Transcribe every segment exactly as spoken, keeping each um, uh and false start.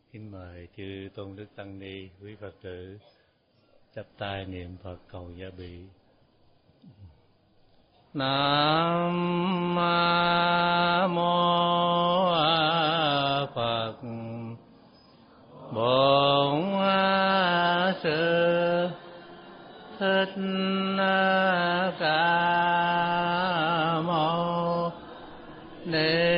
Kính mời chư Tôn Đức Tăng Ni, quý Phật tử chắp tay niệm Phật cầu gia bị. Nam mô Phật. Bổn Sư Thích Ca Mâu Ni.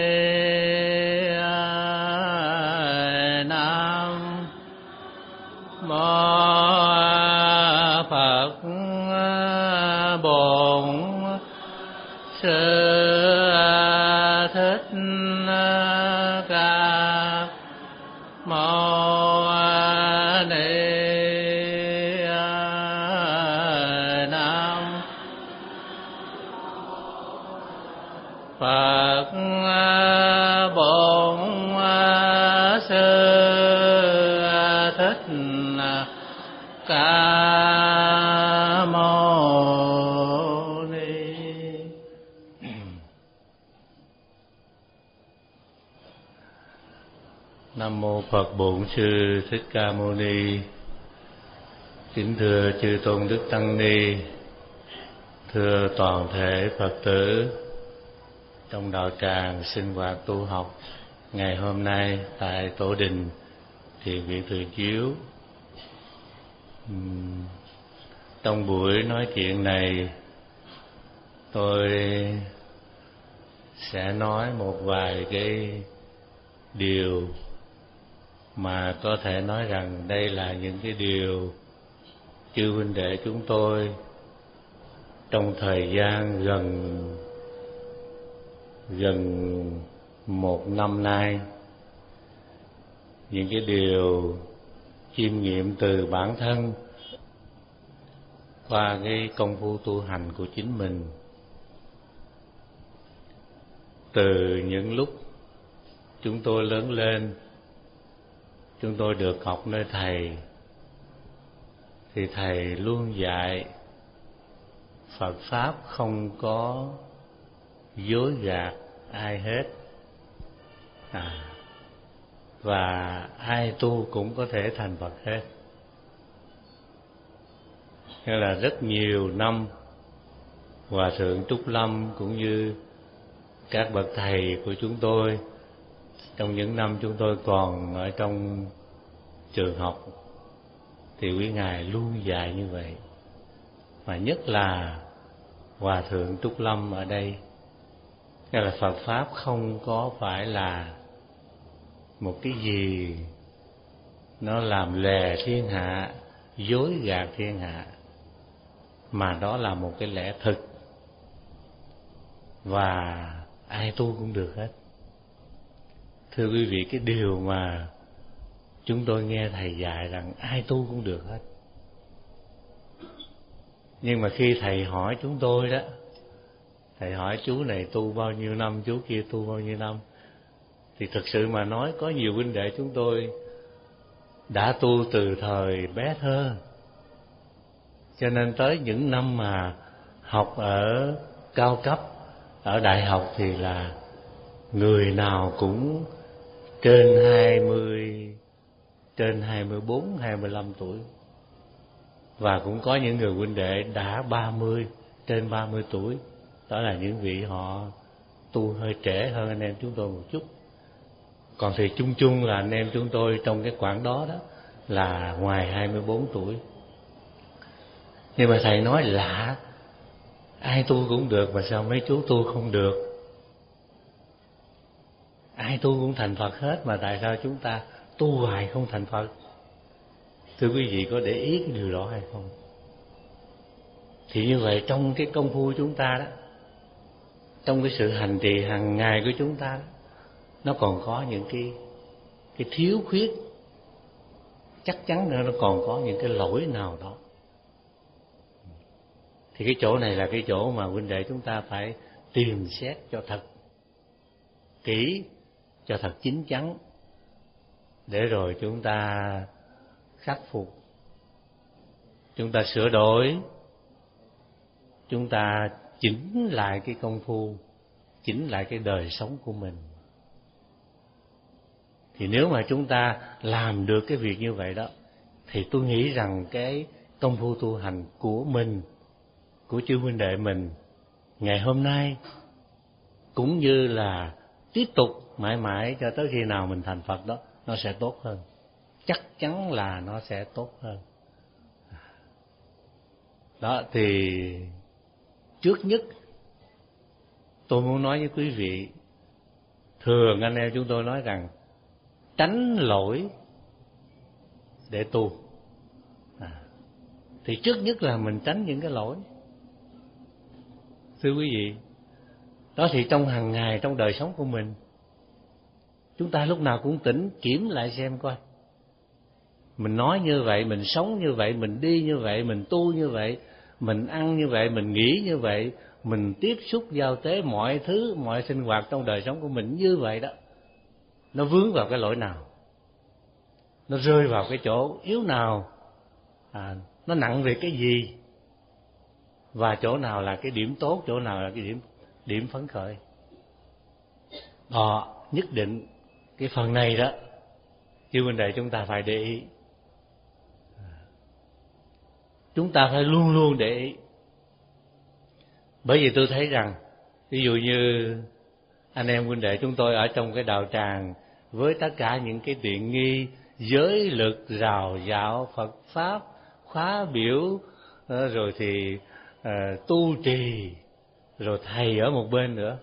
Nam mô Phật Bổn Sư Thích Ca Mâu Ni. Kính thưa chư Tôn Đức Tăng Ni, thưa toàn thể Phật tử trong đạo tràng sinh hoạt tu học ngày hôm nay tại Tổ Đình Thiền viện Thường Chiếu. Trong buổi nói chuyện này, tôi sẽ nói một vài cái điều mà có thể nói rằng đây là những cái điều chư huynh đệ chúng tôi trong thời gian gần gần một năm nay, những cái điều chiêm nghiệm từ bản thân qua cái công phu tu hành của chính mình. Từ những lúc chúng tôi lớn lên, chúng tôi được học nơi thầy, thì thầy luôn dạy Phật Pháp không có dối gạt ai hết, à, và ai tu cũng có thể thành Phật hết. Nghĩa là rất nhiều năm Hòa Thượng Trúc Lâm cũng như các bậc thầy của chúng tôi trong những năm chúng tôi còn ở trong trường học thì quý ngài luôn dạy như vậy. Mà nhất là Hòa Thượng Trúc Lâm ở đây, nghĩa là Phật Pháp không có phải là một cái gì nó làm lè thiên hạ, dối gạt thiên hạ, mà đó là một cái lẽ thực, và ai tu cũng được hết. Thưa quý vị, cái điều mà chúng tôi nghe thầy dạy rằng ai tu cũng được hết. Nhưng mà khi thầy hỏi chúng tôi đó, thầy hỏi chú này tu bao nhiêu năm, chú kia tu bao nhiêu năm, thì thực sự mà nói có nhiều huynh đệ chúng tôi đã tu từ thời bé thơ, cho nên tới những năm mà học ở cao cấp, ở đại học thì là người nào cũng trên hai mươi, trên hai mươi bốn, hai mươi lăm tuổi. Và cũng có những người huynh đệ đã ba mươi, trên ba mươi tuổi. Đó là những vị họ tu hơi trễ hơn anh em chúng tôi một chút. Còn thì chung chung là anh em chúng tôi trong cái khoảng đó đó là ngoài hai mươi bốn tuổi. Nhưng mà thầy nói lạ, ai tu cũng được mà sao mấy chú tu không được? Ai tu cũng thành Phật hết mà tại sao chúng ta tu hoài không thành Phật? Thưa quý vị, có để ý cái điều đó hay không? Thì như vậy trong cái công phu chúng ta đó, trong cái sự hành trì hàng ngày của chúng ta đó, nó còn có những cái cái thiếu khuyết, chắc chắn nữa nó còn có những cái lỗi nào đó. Thì cái chỗ này là cái chỗ mà huynh đệ chúng ta phải tìm xét cho thật kỹ, cho thật chín chắn, để rồi chúng ta khắc phục, chúng ta sửa đổi, chúng ta chỉnh lại cái công phu, chỉnh lại cái đời sống của mình. Thì nếu mà chúng ta làm được cái việc như vậy đó, thì tôi nghĩ rằng cái công phu tu hành của mình, của chư huynh đệ mình ngày hôm nay, cũng như là tiếp tục mãi mãi cho tới khi nào mình thành Phật đó, nó sẽ tốt hơn. Chắc chắn là nó sẽ tốt hơn. Đó thì trước nhất tôi muốn nói với quý vị, thường anh em chúng tôi nói rằng tránh lỗi để tu. À, thì trước nhất là mình tránh những cái lỗi. Thưa quý vị, đó thì trong hàng ngày, trong đời sống của mình, chúng ta lúc nào cũng tỉnh kiểm lại xem coi. Mình nói như vậy, mình sống như vậy, mình đi như vậy, mình tu như vậy, mình ăn như vậy, mình nghĩ như vậy, mình tiếp xúc giao tế mọi thứ, mọi sinh hoạt trong đời sống của mình như vậy đó. Nó vướng vào cái lỗi nào? Nó rơi vào cái chỗ yếu nào? À, nó nặng về cái gì? Và chỗ nào là cái điểm tốt, chỗ nào là cái điểm điểm phấn khởi? Đó, nhất định cái phần này đó, chư huynh đệ chúng ta phải để ý. Chúng ta phải luôn luôn để ý. Bởi vì tôi thấy rằng, ví dụ như anh em huynh đệ chúng tôi ở trong cái đạo tràng, với tất cả những cái tiện nghi, giới lực, rào dạo, Phật Pháp, khóa biểu, rồi thì uh, tu trì, rồi thầy ở một bên nữa.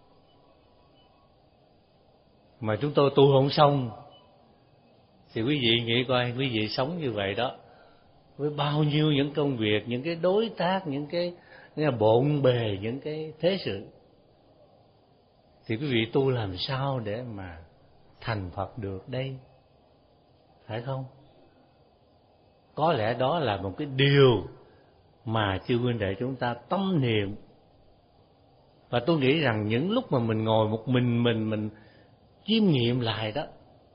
Mà chúng tôi tu không xong, thì quý vị nghĩ coi, quý vị sống như vậy đó, với bao nhiêu những công việc, những cái đối tác, những cái, cái bộn bề, những cái thế sự, thì quý vị tu làm sao để mà thành Phật được đây? Phải không? Có lẽ đó là một cái điều mà chư huynh đệ chúng ta tâm niệm. Và tôi nghĩ rằng những lúc mà mình ngồi một mình mình mình chiêm nghiệm lại đó,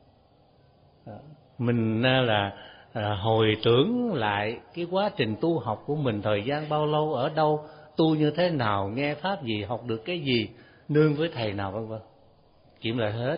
mình là à, hồi tưởng lại cái quá trình tu học của mình, thời gian bao lâu, ở đâu, tu như thế nào, nghe pháp gì, học được cái gì, nương với thầy nào, vân vân, kiểm lại hết.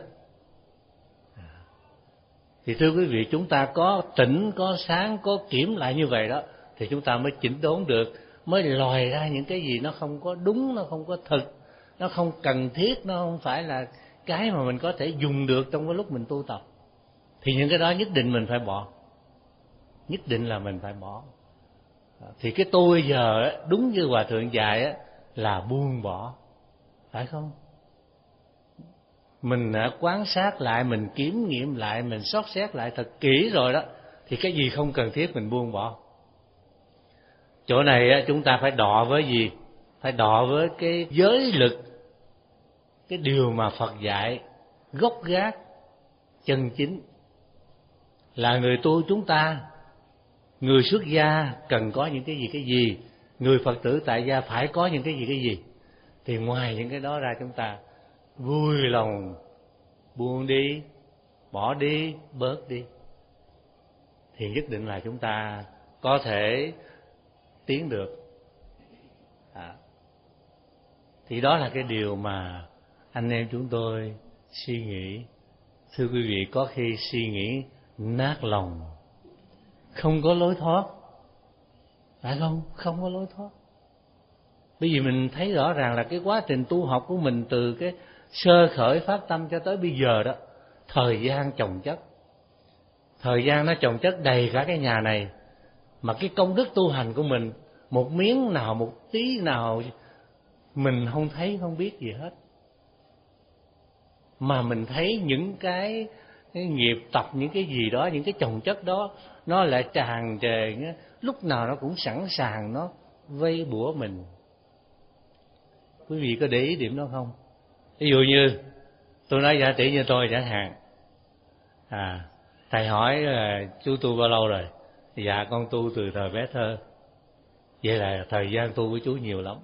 Thì thưa quý vị, chúng ta có tỉnh, có sáng, có kiểm lại như vậy đó, thì chúng ta mới chỉnh đốn được, mới lòi ra những cái gì nó không có đúng, nó không có thực, nó không cần thiết, nó không phải là cái mà mình có thể dùng được trong cái lúc mình tu tập. Thì những cái đó nhất định mình phải bỏ, nhất định là mình phải bỏ. Thì cái tôi giờ đúng như Hòa Thượng dạy là buông bỏ, phải không? Mình đã quán sát lại, mình kiểm nghiệm lại, mình xót xét lại thật kỹ rồi đó, thì cái gì không cần thiết mình buông bỏ. Chỗ này chúng ta phải đọ với gì? Phải đọ với cái giới lực, cái điều mà Phật dạy gốc gác chân chính. Là người tu chúng ta, người xuất gia cần có những cái gì cái gì, người Phật tử tại gia phải có những cái gì cái gì. Thì ngoài những cái đó ra, chúng ta vui lòng buông đi, bỏ đi, bớt đi, thì nhất định là chúng ta có thể tiến được. À, thì đó là cái điều mà anh em chúng tôi suy nghĩ. Thưa quý vị, có khi suy nghĩ nát lòng, không có lối thoát, phải không? Không có lối thoát. Bởi vì mình thấy rõ ràng là cái quá trình tu học của mình từ cái sơ khởi phát tâm cho tới bây giờ đó, thời gian chồng chất, thời gian nó chồng chất đầy cả cái nhà này, mà cái công đức tu hành của mình một miếng nào, một tí nào mình không thấy, không biết gì hết. Mà mình thấy những cái, cái nghiệp tập, những cái gì đó, những cái chồng chất đó, nó lại tràn trề, lúc nào nó cũng sẵn sàng nó vây bủa mình. Quý vị có để ý điểm đó không? Ví dụ như tôi nói giả tỷ như tôi chẳng hạn, à, thầy hỏi là chú tu bao lâu rồi? Dạ con tu từ thời bé thơ. Vậy là thời gian tu với chú nhiều lắm,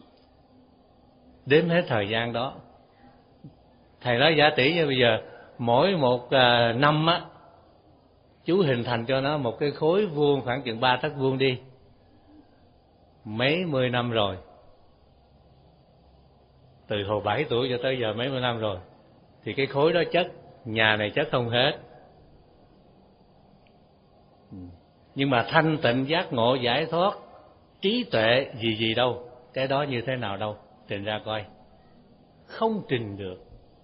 đếm hết thời gian đó. Thầy nói giả tỷ như bây giờ, mỗi một à, năm á, chú hình thành cho nó một cái khối vuông khoảng chừng ba tấc vuông đi, mấy mươi năm rồi, từ hồi bảy tuổi cho tới giờ mấy mươi năm rồi, thì cái khối đó chất nhà này chất không hết. Nhưng mà thanh tịnh giác ngộ giải thoát trí tuệ gì gì đâu, cái đó như thế nào đâu, trình ra coi. Không trình được,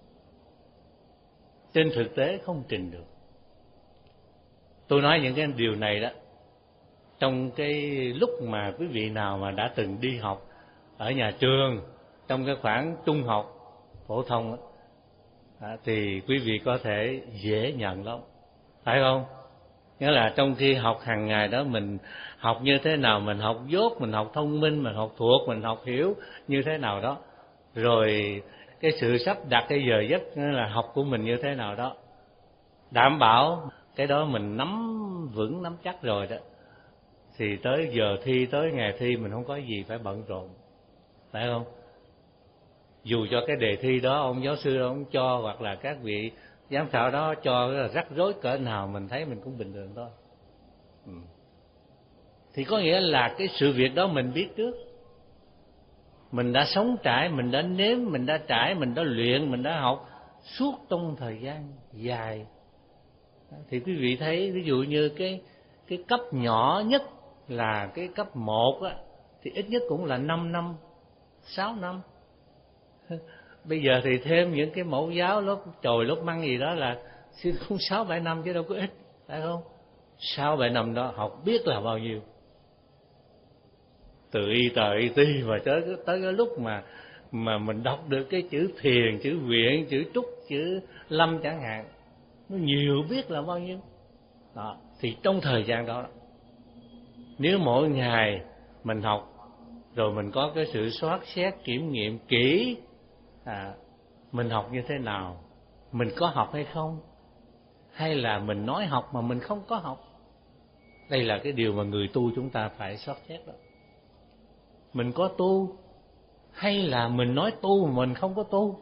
trên thực tế không trình được. Tôi nói những cái điều này đó trong cái lúc mà quý vị nào mà đã từng đi học ở nhà trường, trong cái khoảng trung học phổ thông đó, thì quý vị có thể dễ nhận lắm, phải không? Nghĩa là trong khi học hàng ngày đó, mình học như thế nào, mình học dốt, mình học thông minh, mình học thuộc, mình học hiểu như thế nào đó, rồi cái sự sắp đặt cái giờ giấc là học của mình như thế nào đó, đảm bảo cái đó mình nắm vững, nắm chắc rồi đó, thì tới giờ thi, tới ngày thi mình không có gì phải bận rộn, phải không? Dù cho cái đề thi đó ông giáo sư ông cho, hoặc là các vị giám khảo đó cho là rắc rối cỡ nào, mình thấy mình cũng bình thường thôi. Ừ. Thì có nghĩa là cái sự việc đó mình biết trước, mình đã sống trải, mình đã nếm, mình đã trải, mình đã luyện, mình đã học suốt trong thời gian dài. Thì quý vị thấy ví dụ như cái cái cấp nhỏ nhất là cái cấp một á, thì ít nhất cũng là năm năm, sáu năm. Bây giờ thì thêm những cái mẫu giáo, lớp chồi, lớp măng gì đó là xin cũng sáu bảy năm chứ đâu có ít, phải không? Sáu bảy năm đó học biết là bao nhiêu, từ y tờ y ti mà tới tới cái lúc mà mà mình đọc được cái chữ thiền, chữ viện, chữ trúc, chữ lâm chẳng hạn, nó nhiều biết là bao nhiêu. Đó, thì trong thời gian đó, nếu mỗi ngày mình học rồi mình có cái sự soát xét kiểm nghiệm kỹ, à, mình học như thế nào, mình có học hay không, hay là mình nói học mà mình không có học. Đây là cái điều mà người tu chúng ta phải soát xét đó. Mình có tu hay là mình nói tu mà mình không có tu,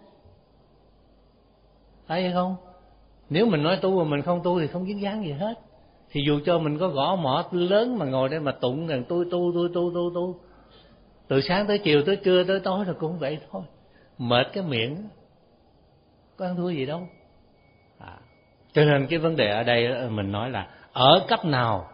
phải không? Nếu mình nói tu mà mình không tu thì không dính dáng gì hết. Thì dù cho mình có gõ mõ lớn mà ngồi đây mà tụng rằng tôi tu tôi tu tu tu từ sáng tới chiều, tới trưa tới tối rồi cũng vậy thôi, mệt cái miệng, có ăn thua gì đâu. À, cho nên cái vấn đề ở đây mình nói là ở cấp nào.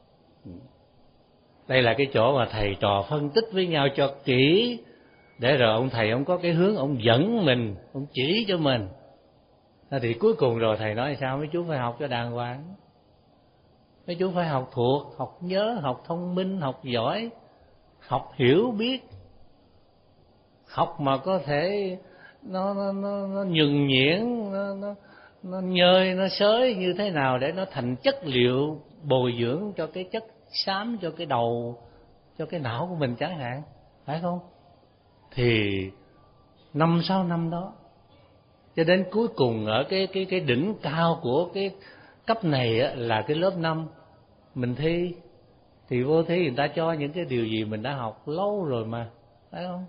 Đây là cái chỗ mà thầy trò phân tích với nhau cho kỹ, để rồi ông thầy ông có cái hướng, ông dẫn mình, ông chỉ cho mình. Thì cuối cùng rồi thầy nói sao? Mấy chú phải học cho đàng hoàng, mấy chú phải học thuộc, học nhớ, học thông minh, học giỏi, học hiểu biết, học mà có thể nó nó nó, nó nhuần nhuyễn, nó nó nó nhơi, nó xới như thế nào để nó thành chất liệu bồi dưỡng cho cái chất xám, cho cái đầu, cho cái não của mình chẳng hạn, phải không? Thì năm sáu năm đó, cho đến cuối cùng ở cái cái cái đỉnh cao của cái cấp này á, là cái lớp năm mình thi, thì vô thi người ta cho những cái điều gì mình đã học lâu rồi mà, phải không?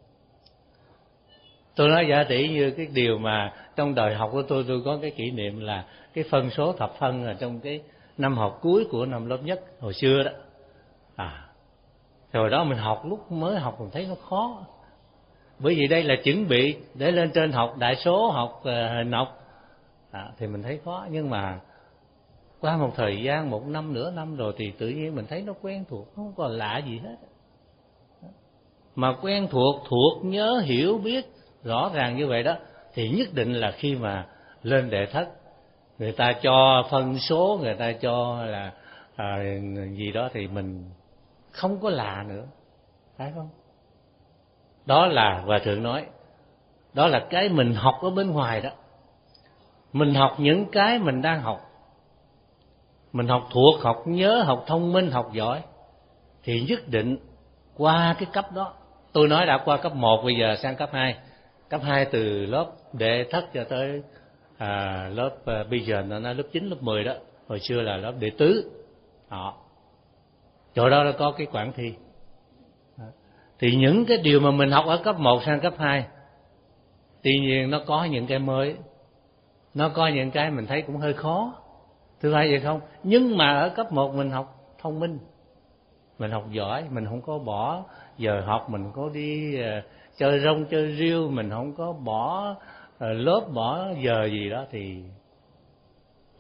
Tôi nói giả tỷ như cái điều mà trong đời học của tôi, tôi có cái kỷ niệm là cái phân số thập phân ở trong cái năm học cuối của năm lớp nhất hồi xưa đó. À, rồi đó mình học, lúc mới học mình thấy nó khó, bởi vì đây là chuẩn bị để lên trên học đại số, học uh, hình học, à, thì mình thấy khó. Nhưng mà qua một thời gian, một năm, nửa năm rồi thì tự nhiên mình thấy nó quen thuộc, không còn lạ gì hết. Mà quen thuộc, thuộc, nhớ, hiểu, biết rõ ràng như vậy đó, thì nhất định là khi mà lên đệ thất, người ta cho phân số, người ta cho là à, gì đó thì mình không có lạ nữa, phải không? Đó là Hòa Thượng nói, đó là cái mình học ở bên ngoài đó. Mình học những cái mình đang học, mình học thuộc, học nhớ, học thông minh, học giỏi, thì nhất định qua cái cấp đó. Tôi nói đã qua cấp một, bây giờ sang cấp hai. Cấp hai từ lớp đệ thất cho tới à, lớp à, bây giờ nó là lớp chín, lớp mười đó. Hồi xưa là lớp đệ tứ. Đó. Chỗ đó nó có cái quản thi. Đó. Thì những cái điều mà mình học ở cấp một sang cấp hai, tuy nhiên nó có những cái mới, nó có những cái mình thấy cũng hơi khó, thứ hai vậy không? Nhưng mà ở cấp một mình học thông minh, mình học giỏi, mình không có bỏ giờ học, mình có đi uh, chơi rong chơi riêu, mình không có bỏ uh, lớp, bỏ giờ gì đó, thì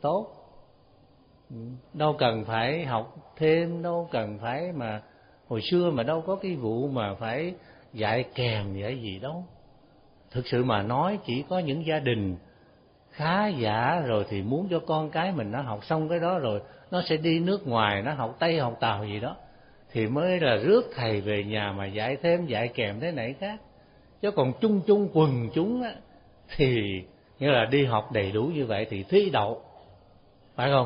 tốt. Đâu cần phải học thêm, đâu cần phải mà hồi xưa mà đâu có cái vụ mà phải dạy kèm dạy gì đâu. Thực sự mà nói chỉ có những gia đình khá giả rồi thì muốn cho con cái mình nó học xong cái đó rồi nó sẽ đi nước ngoài, nó học Tây học Tàu gì đó thì mới là rước thầy về nhà mà dạy thêm dạy kèm thế này khác. Chứ còn chung chung quần chúng á, thì nghĩa là đi học đầy đủ như vậy thì thi đậu, phải không?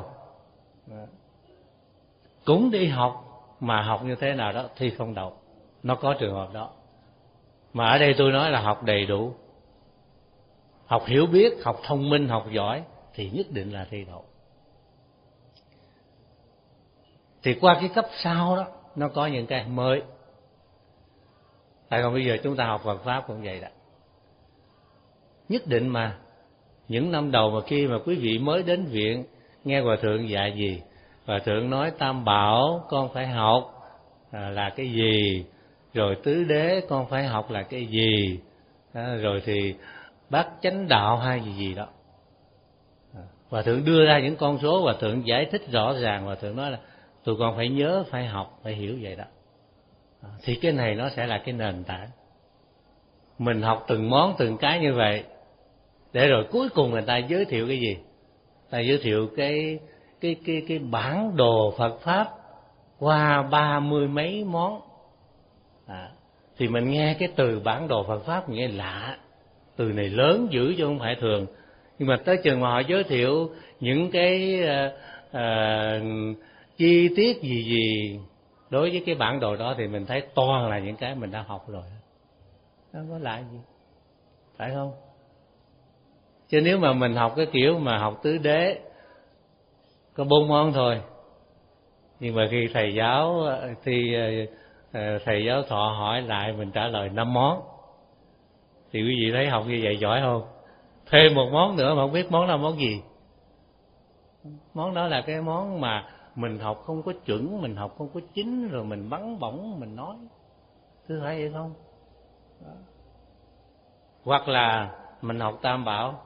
Cũng đi học mà học như thế nào đó thi không đậu, nó có trường hợp đó. Mà ở đây tôi nói là học đầy đủ, học hiểu biết, học thông minh, học giỏi thì nhất định là thi đậu. Thì qua cái cấp sau đó nó có những cái mới. Tại còn bây giờ chúng ta học Phật pháp cũng vậy đó. Nhất định mà những năm đầu mà khi mà quý vị mới đến viện nghe Hòa Thượng dạy gì, Hòa Thượng nói Tam Bảo con phải học à, là cái gì, rồi Tứ Đế con phải học là cái gì, à, rồi thì Bát Chánh Đạo hay gì gì đó. à, Hòa Thượng đưa ra những con số, Hòa Thượng giải thích rõ ràng, Hòa Thượng nói là tụi con phải nhớ, phải học, phải hiểu vậy đó. à, Thì cái này nó sẽ là cái nền tảng. Mình học từng món từng cái như vậy, để rồi cuối cùng người ta giới thiệu cái gì? Ta giới thiệu cái cái cái cái bản đồ Phật pháp qua ba mươi mấy món. À, thì mình nghe cái từ bản đồ Phật pháp nghe lạ, từ này lớn dữ chứ không phải thường. Nhưng mà tới chừng mà họ giới thiệu những cái uh, uh, chi tiết gì gì đối với cái bản đồ đó thì mình thấy toàn là những cái mình đã học rồi. Nó có lạ gì, phải không? Chứ nếu mà mình học cái kiểu mà học Tứ Đế có bốn món thôi, nhưng mà khi thầy giáo thì thầy giáo thọ hỏi lại mình trả lời năm món, thì quý vị thấy học như vậy giỏi không? Thêm một món nữa mà không biết món là món gì. Món đó là cái món mà mình học không có chuẩn, mình học không có chính, rồi mình bắn bổng mình nói, thứ phải vậy không? Đó. Hoặc là mình học Tam Bảo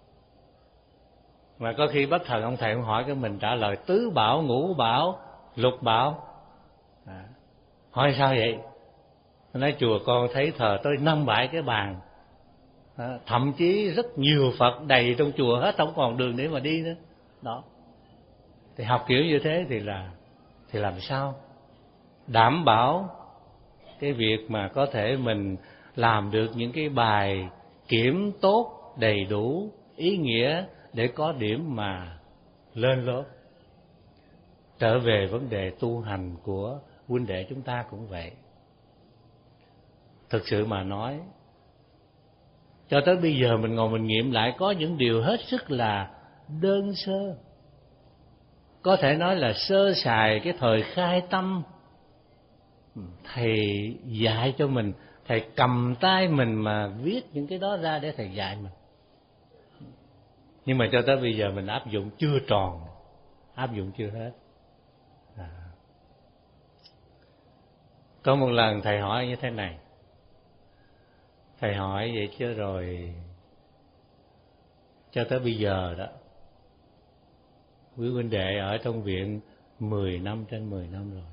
mà có khi bất thần ông thầy ông hỏi cái mình trả lời Tứ Bảo, Ngũ Bảo, Lục Bảo. à. Hỏi sao vậy? Nói chùa con thấy thờ tới năm bảy cái bàn, à, thậm chí rất nhiều Phật đầy trong chùa hết, không còn đường để mà đi nữa. Đó. Thì học kiểu như thế thì là thì làm sao đảm bảo cái việc mà có thể mình làm được những cái bài kiểm tốt, đầy đủ, ý nghĩa để có điểm mà lên lớp. Trở về vấn đề tu hành của huynh đệ chúng ta cũng vậy. Thực sự mà nói, cho tới bây giờ mình ngồi mình nghiệm lại, có những điều hết sức là đơn sơ, có thể nói là sơ sài cái thời khai tâm. Thầy dạy cho mình, thầy cầm tay mình mà viết những cái đó ra để thầy dạy mình. Nhưng mà cho tới bây giờ mình áp dụng chưa tròn, áp dụng chưa hết. à. Có một lần thầy hỏi như thế này, thầy hỏi vậy chứ rồi cho tới bây giờ đó, quý huynh đệ ở trong viện mười năm trên mười năm rồi,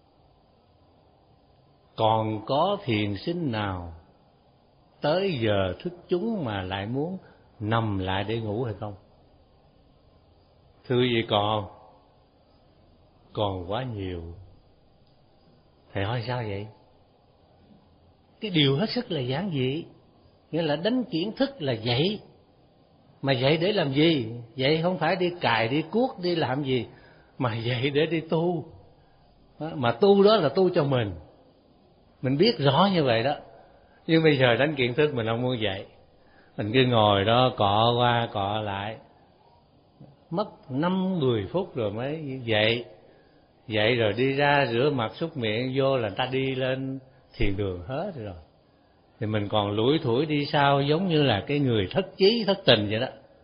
còn có thiền sinh nào tới giờ thức chúng mà lại muốn nằm lại để ngủ hay không? Thưa quý vị, còn còn quá nhiều. Thầy hỏi sao vậy? Cái điều hết sức là giản dị, nghĩa là đánh kiến thức là dạy. Mà dạy để làm gì? Dạy không phải đi cài, đi cuốc, đi làm gì, mà dạy để đi tu. Mà tu đó là tu cho mình. Mình biết rõ như vậy đó. Nhưng bây giờ đánh kiến thức mình không muốn dạy, mình cứ ngồi đó cọ qua cọ lại, mất năm mười phút rồi mới dậy. Dậy rồi đi ra rửa mặt súc miệng vô là ta đi lên thiền đường hết rồi. Thì mình còn lủi thủi đi sau, giống như là cái người thất chí thất tình vậy đó.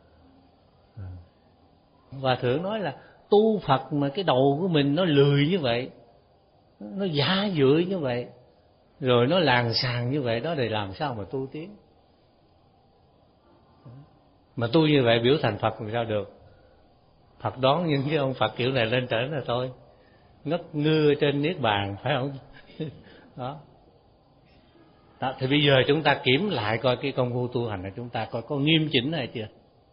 Hòa Thượng nói là tu Phật mà cái đầu của mình nó lười như vậy, nó giả dưỡi như vậy, rồi nó làng xàng như vậy đó, để làm sao mà tu tiến? Mà tu như vậy biểu thành Phật làm sao được? Phật đón những cái ông Phật kiểu này lên trển là thôi, ngất ngư trên niết bàn, phải không? Đó. Đó, thì bây giờ chúng ta kiểm lại coi cái công phu tu hành của chúng ta coi có nghiêm chỉnh hay chưa.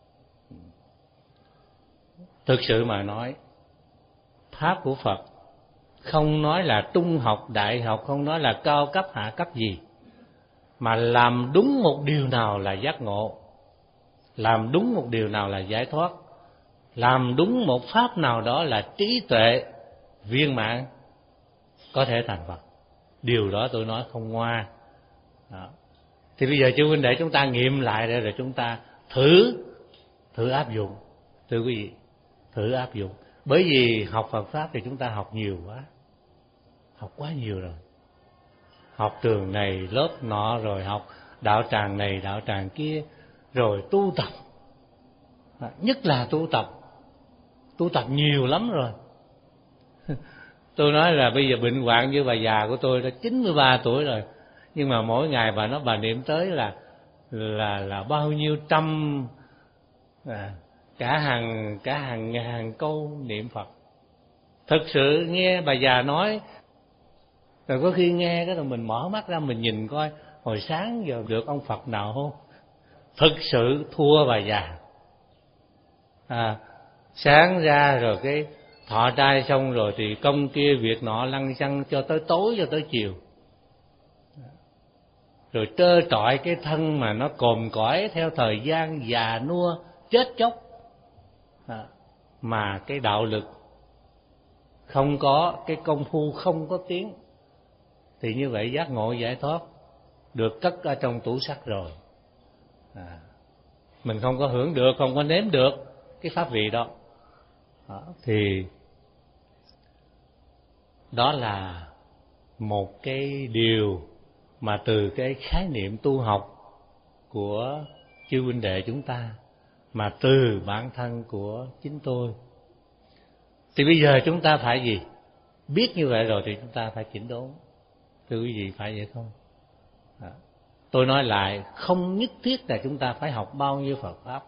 Thực sự mà nói, pháp của Phật không nói là trung học, đại học, không nói là cao cấp, hạ cấp gì, mà làm đúng một điều nào là giác ngộ, làm đúng một điều nào là giải thoát, làm đúng một pháp nào đó là trí tuệ viên mãn, có thể thành Phật. Điều đó tôi nói không ngoa. Đó. Thì bây giờ chư huynh đệ chúng ta nghiệm lại để rồi chúng ta thử thử áp dụng. Thưa quý vị, thử áp dụng. Bởi vì học Phật pháp thì chúng ta học nhiều quá, học quá nhiều rồi. Học trường này lớp nọ, rồi học đạo tràng này đạo tràng kia, rồi tu tập, nhất là tu tập, tu tập nhiều lắm rồi. Tôi nói là bây giờ bệnh hoạn như bà già của tôi đã chín mươi ba tuổi rồi, nhưng mà mỗi ngày bà nói bà niệm tới là là là bao nhiêu trăm, à, cả hàng cả hàng ngàn câu niệm Phật. Thực sự nghe bà già nói, rồi có khi nghe cái rồi mình mở mắt ra mình nhìn coi hồi sáng giờ được ông Phật nào không. Thực sự thua bà già. À, sáng ra rồi cái thọ trai xong rồi thì công kia việc nọ lăng xăng cho tới tối, cho tới chiều. Rồi trơ trọi cái thân mà nó còm cõi theo thời gian, già nua chết chóc, à, mà cái đạo lực không có, cái công phu không có tiếng, thì như vậy giác ngộ giải thoát được cất ở trong tủ sắt rồi. À, mình không có hưởng được, không có nếm được cái pháp vị đó. Đó, thì đó là một cái điều mà từ cái khái niệm tu học của chư huynh đệ chúng ta, mà từ bản thân của chính tôi. Thì bây giờ chúng ta phải gì? Biết như vậy rồi thì chúng ta phải chỉnh đốn. Thưa quý vị, phải vậy không? À, tôi nói lại, không nhất thiết là chúng ta phải học bao nhiêu Phật pháp.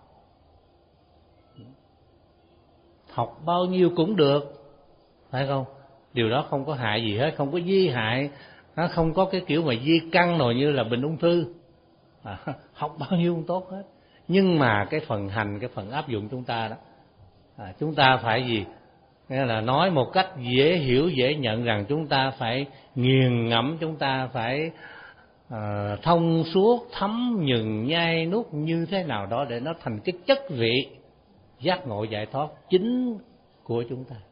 Học bao nhiêu cũng được, phải không? Điều đó không có hại gì hết, không có di hại, nó không có cái kiểu mà di căn rồi như là bệnh ung thư. À, học bao nhiêu cũng tốt hết. Nhưng mà cái phần hành, cái phần áp dụng chúng ta đó, à, chúng ta phải gì? Nghĩa là nói một cách dễ hiểu, dễ nhận rằng chúng ta phải nghiền ngẫm, chúng ta phải à, thông suốt, thấm nhừng, nhai nuốt như thế nào đó để nó thành cái chất vị giác ngộ giải thoát chính của chúng ta.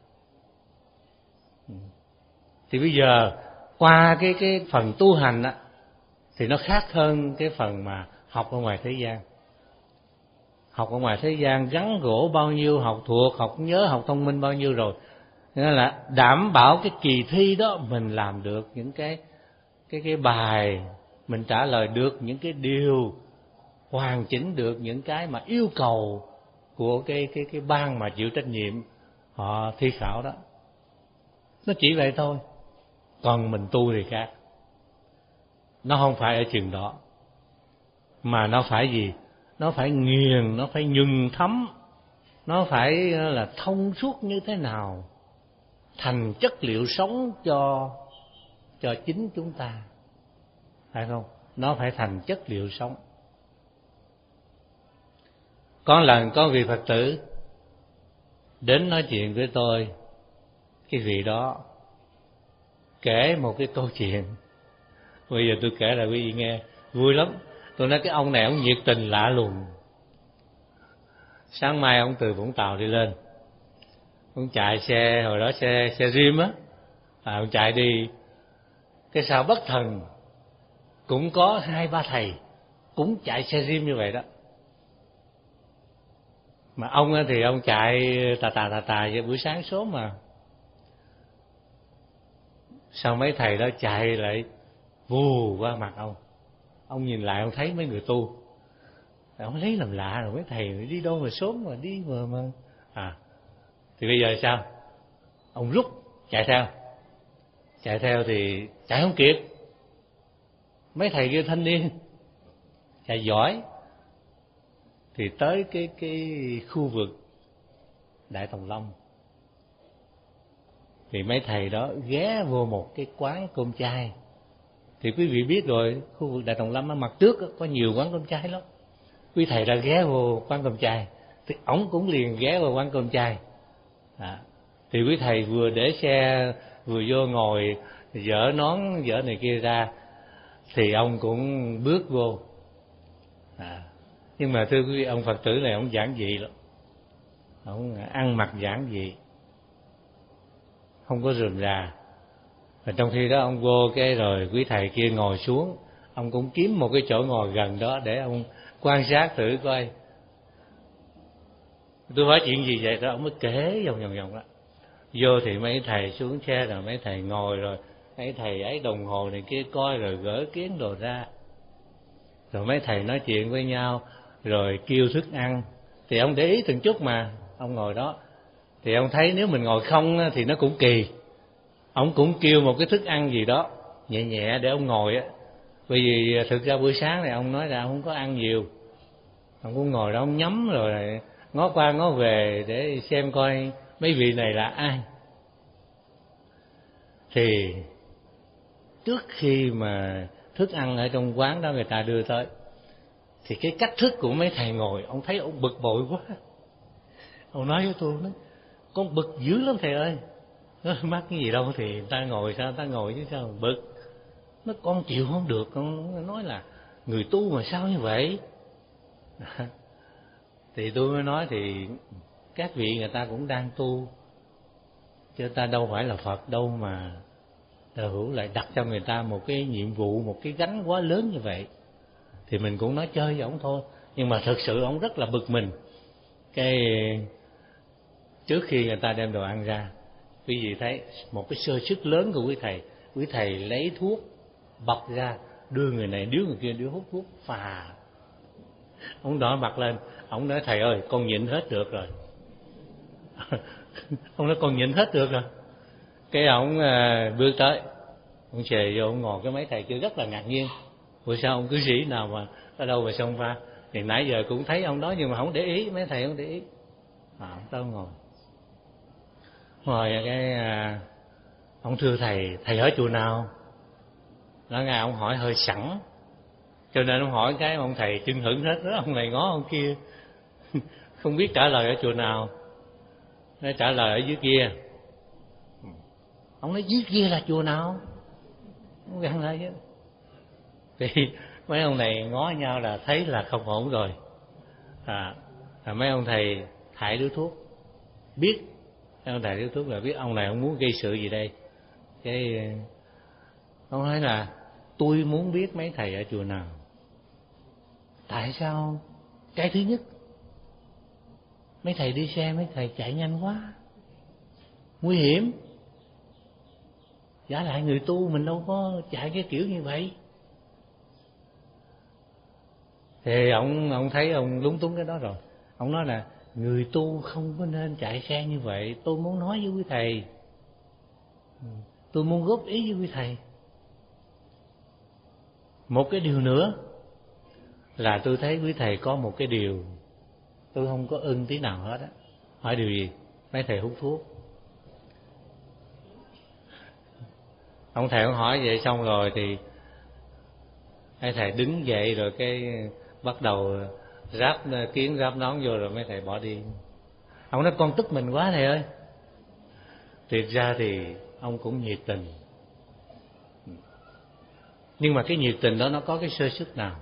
Thì bây giờ qua cái cái phần tu hành á, thì nó khác hơn cái phần mà học ở ngoài thế gian. Học ở ngoài thế gian gắn gỗ bao nhiêu, học thuộc, học nhớ, học thông minh bao nhiêu rồi, nghĩa là đảm bảo cái kỳ thi đó mình làm được những cái cái cái bài, mình trả lời được những cái điều, hoàn chỉnh được những cái mà yêu cầu của cái cái cái ban mà chịu trách nhiệm họ thi khảo đó. Nó chỉ vậy thôi. Còn mình tu thì khác. Nó không phải ở chừng đó, mà nó phải gì? Nó phải nghiền, nó phải nhuần thấm, nó phải là thông suốt như thế nào, thành chất liệu sống cho cho chính chúng ta, phải không? Nó phải thành chất liệu sống. Có lần có vị Phật tử đến nói chuyện với tôi, cái vị đó kể một cái câu chuyện. Bây giờ tôi kể lại quý vị nghe, vui lắm. Tôi nói cái ông này ông nhiệt tình lạ lùng. Sáng mai ông từ Vũng Tàu đi lên, ông chạy xe, hồi đó xe xe rim á, à, ông chạy đi, cái sao bất thần cũng có hai ba thầy cũng chạy xe rim như vậy đó. Mà ông thì ông chạy tà tà tà tà vậy, buổi sáng sớm mà. Sao mấy thầy đó chạy lại vù qua mặt ông. Ông nhìn lại ông thấy mấy người tu, ông lấy làm lạ rồi, mấy thầy đi đâu mà sớm mà đi mà mà à. Thì bây giờ sao? Ông rút chạy theo, chạy theo thì chạy không kịp. Mấy thầy kia thanh niên chạy giỏi, thì tới cái cái khu vực Đại Tòng Long. Thì mấy thầy đó ghé vô một cái quán cơm chay. Thì quý vị biết rồi, khu vực Đại Tòng Lâm ở mặt trước có nhiều quán cơm chay lắm. Quý thầy đã ghé vô quán cơm chay, thì ổng cũng liền ghé vào quán cơm chay. À, thì quý thầy vừa để xe, vừa vô ngồi dỡ nón dỡ này kia ra, thì ông cũng bước vô. À, nhưng mà thưa quý vị, ông Phật tử này ông giản dị lắm, ông ăn mặc giản dị, không có rườm rà. Và trong khi đó ông vô cái rồi quý thầy kia ngồi xuống, ông cũng kiếm một cái chỗ ngồi gần đó để ông quan sát thử coi. Tôi hỏi chuyện gì vậy, rồi ông mới kể vòng vòng vòng đó. Vô thì mấy thầy xuống xe rồi mấy thầy ngồi, rồi mấy thầy ấy đồng hồ này kia coi, rồi gỡ kiến đồ ra. Rồi mấy thầy nói chuyện với nhau, rồi kêu thức ăn. Thì ông để ý từng chút mà, ông ngồi đó. Thì ông thấy nếu mình ngồi không thì nó cũng kỳ. Ông cũng kêu một cái thức ăn gì đó nhẹ nhẹ để ông ngồi á. Bởi vì thực ra buổi sáng này ông nói ra ông không có ăn nhiều. Ông cũng ngồi đó ông nhắm rồi ngó qua ngó về để xem coi mấy vị này là ai. Thì trước khi mà thức ăn ở trong quán đó người ta đưa tới, thì cái cách thức của mấy thầy ngồi, ông thấy ông bực bội quá. Ông nói với tôi, nói, con bực dữ lắm thầy ơi. Nó mắc cái gì đâu, thì người ta ngồi sao, người ta ngồi chứ sao mà bực. Nó con chịu không được, con nói là người tu mà sao như vậy. Thì tôi mới nói thì các vị người ta cũng đang tu, chứ ta đâu phải là Phật đâu mà Đạo hữu lại đặt cho người ta một cái nhiệm vụ, một cái gánh quá lớn như vậy. Thì mình cũng nói chơi với ổng thôi, nhưng mà thực sự ổng rất là bực mình. Cái trước khi người ta đem đồ ăn ra, quý vị thấy một cái sơ suất lớn của quý thầy. Quý thầy lấy thuốc bọc ra, đưa người này điếu người kia điếu, hút thuốc phà. Ông đỏ mặt lên, ông nói thầy ơi con nhịn hết được rồi. Ông nói con nhịn hết được rồi. Cái ông bước tới, ông xề vô, ông ngồi, cái mấy thầy kia rất là ngạc nhiên. Ủa sao ông cư sĩ nào mà ở đâu mà xông pha? Thì nãy giờ cũng thấy ông đó nhưng mà không để ý, mấy thầy không để ý. À, ông tới ngồi. Ngồi cái à, ông thưa thầy, thầy ở chùa nào? Nói nghe ông hỏi hơi sẵn, cho nên ông hỏi cái ông thầy chưng hửng hết đó, ông này ngó ông kia không biết trả lời ở chùa nào. Nó trả lời ở dưới kia. Ông nói dưới kia là chùa nào? Ông găng lại chứ. Thì mấy ông này ngó nhau là thấy là không ổn rồi. À, à mấy ông thầy thải điếu thuốc, biết mấy ông thầy điếu thuốc là biết ông này ông muốn gây sự gì đây. Cái ông nói là tôi muốn biết mấy thầy ở chùa nào. Tại sao? Cái thứ nhất, mấy thầy đi xe, mấy thầy chạy nhanh quá, nguy hiểm. Giả lại người tu mình đâu có chạy cái kiểu như vậy. Thì ông ông thấy ông lúng túng cái đó rồi. Ông nói là người tu không có nên chạy xe như vậy. Tôi muốn nói với quý thầy, tôi muốn góp ý với quý thầy. Một cái điều nữa là tôi thấy quý thầy có một cái điều tôi không có ưng tí nào hết á. Hỏi điều gì? Mấy thầy hút thuốc. Ông thầy ông hỏi vậy xong rồi thì mấy thầy đứng dậy rồi cái bắt đầu ráp kiến ráp nón vô rồi mấy thầy bỏ đi. Ông nói con tức mình quá thầy ơi. Thiệt ra thì ông cũng nhiệt tình, nhưng mà cái nhiệt tình đó nó có cái sơ suất nào?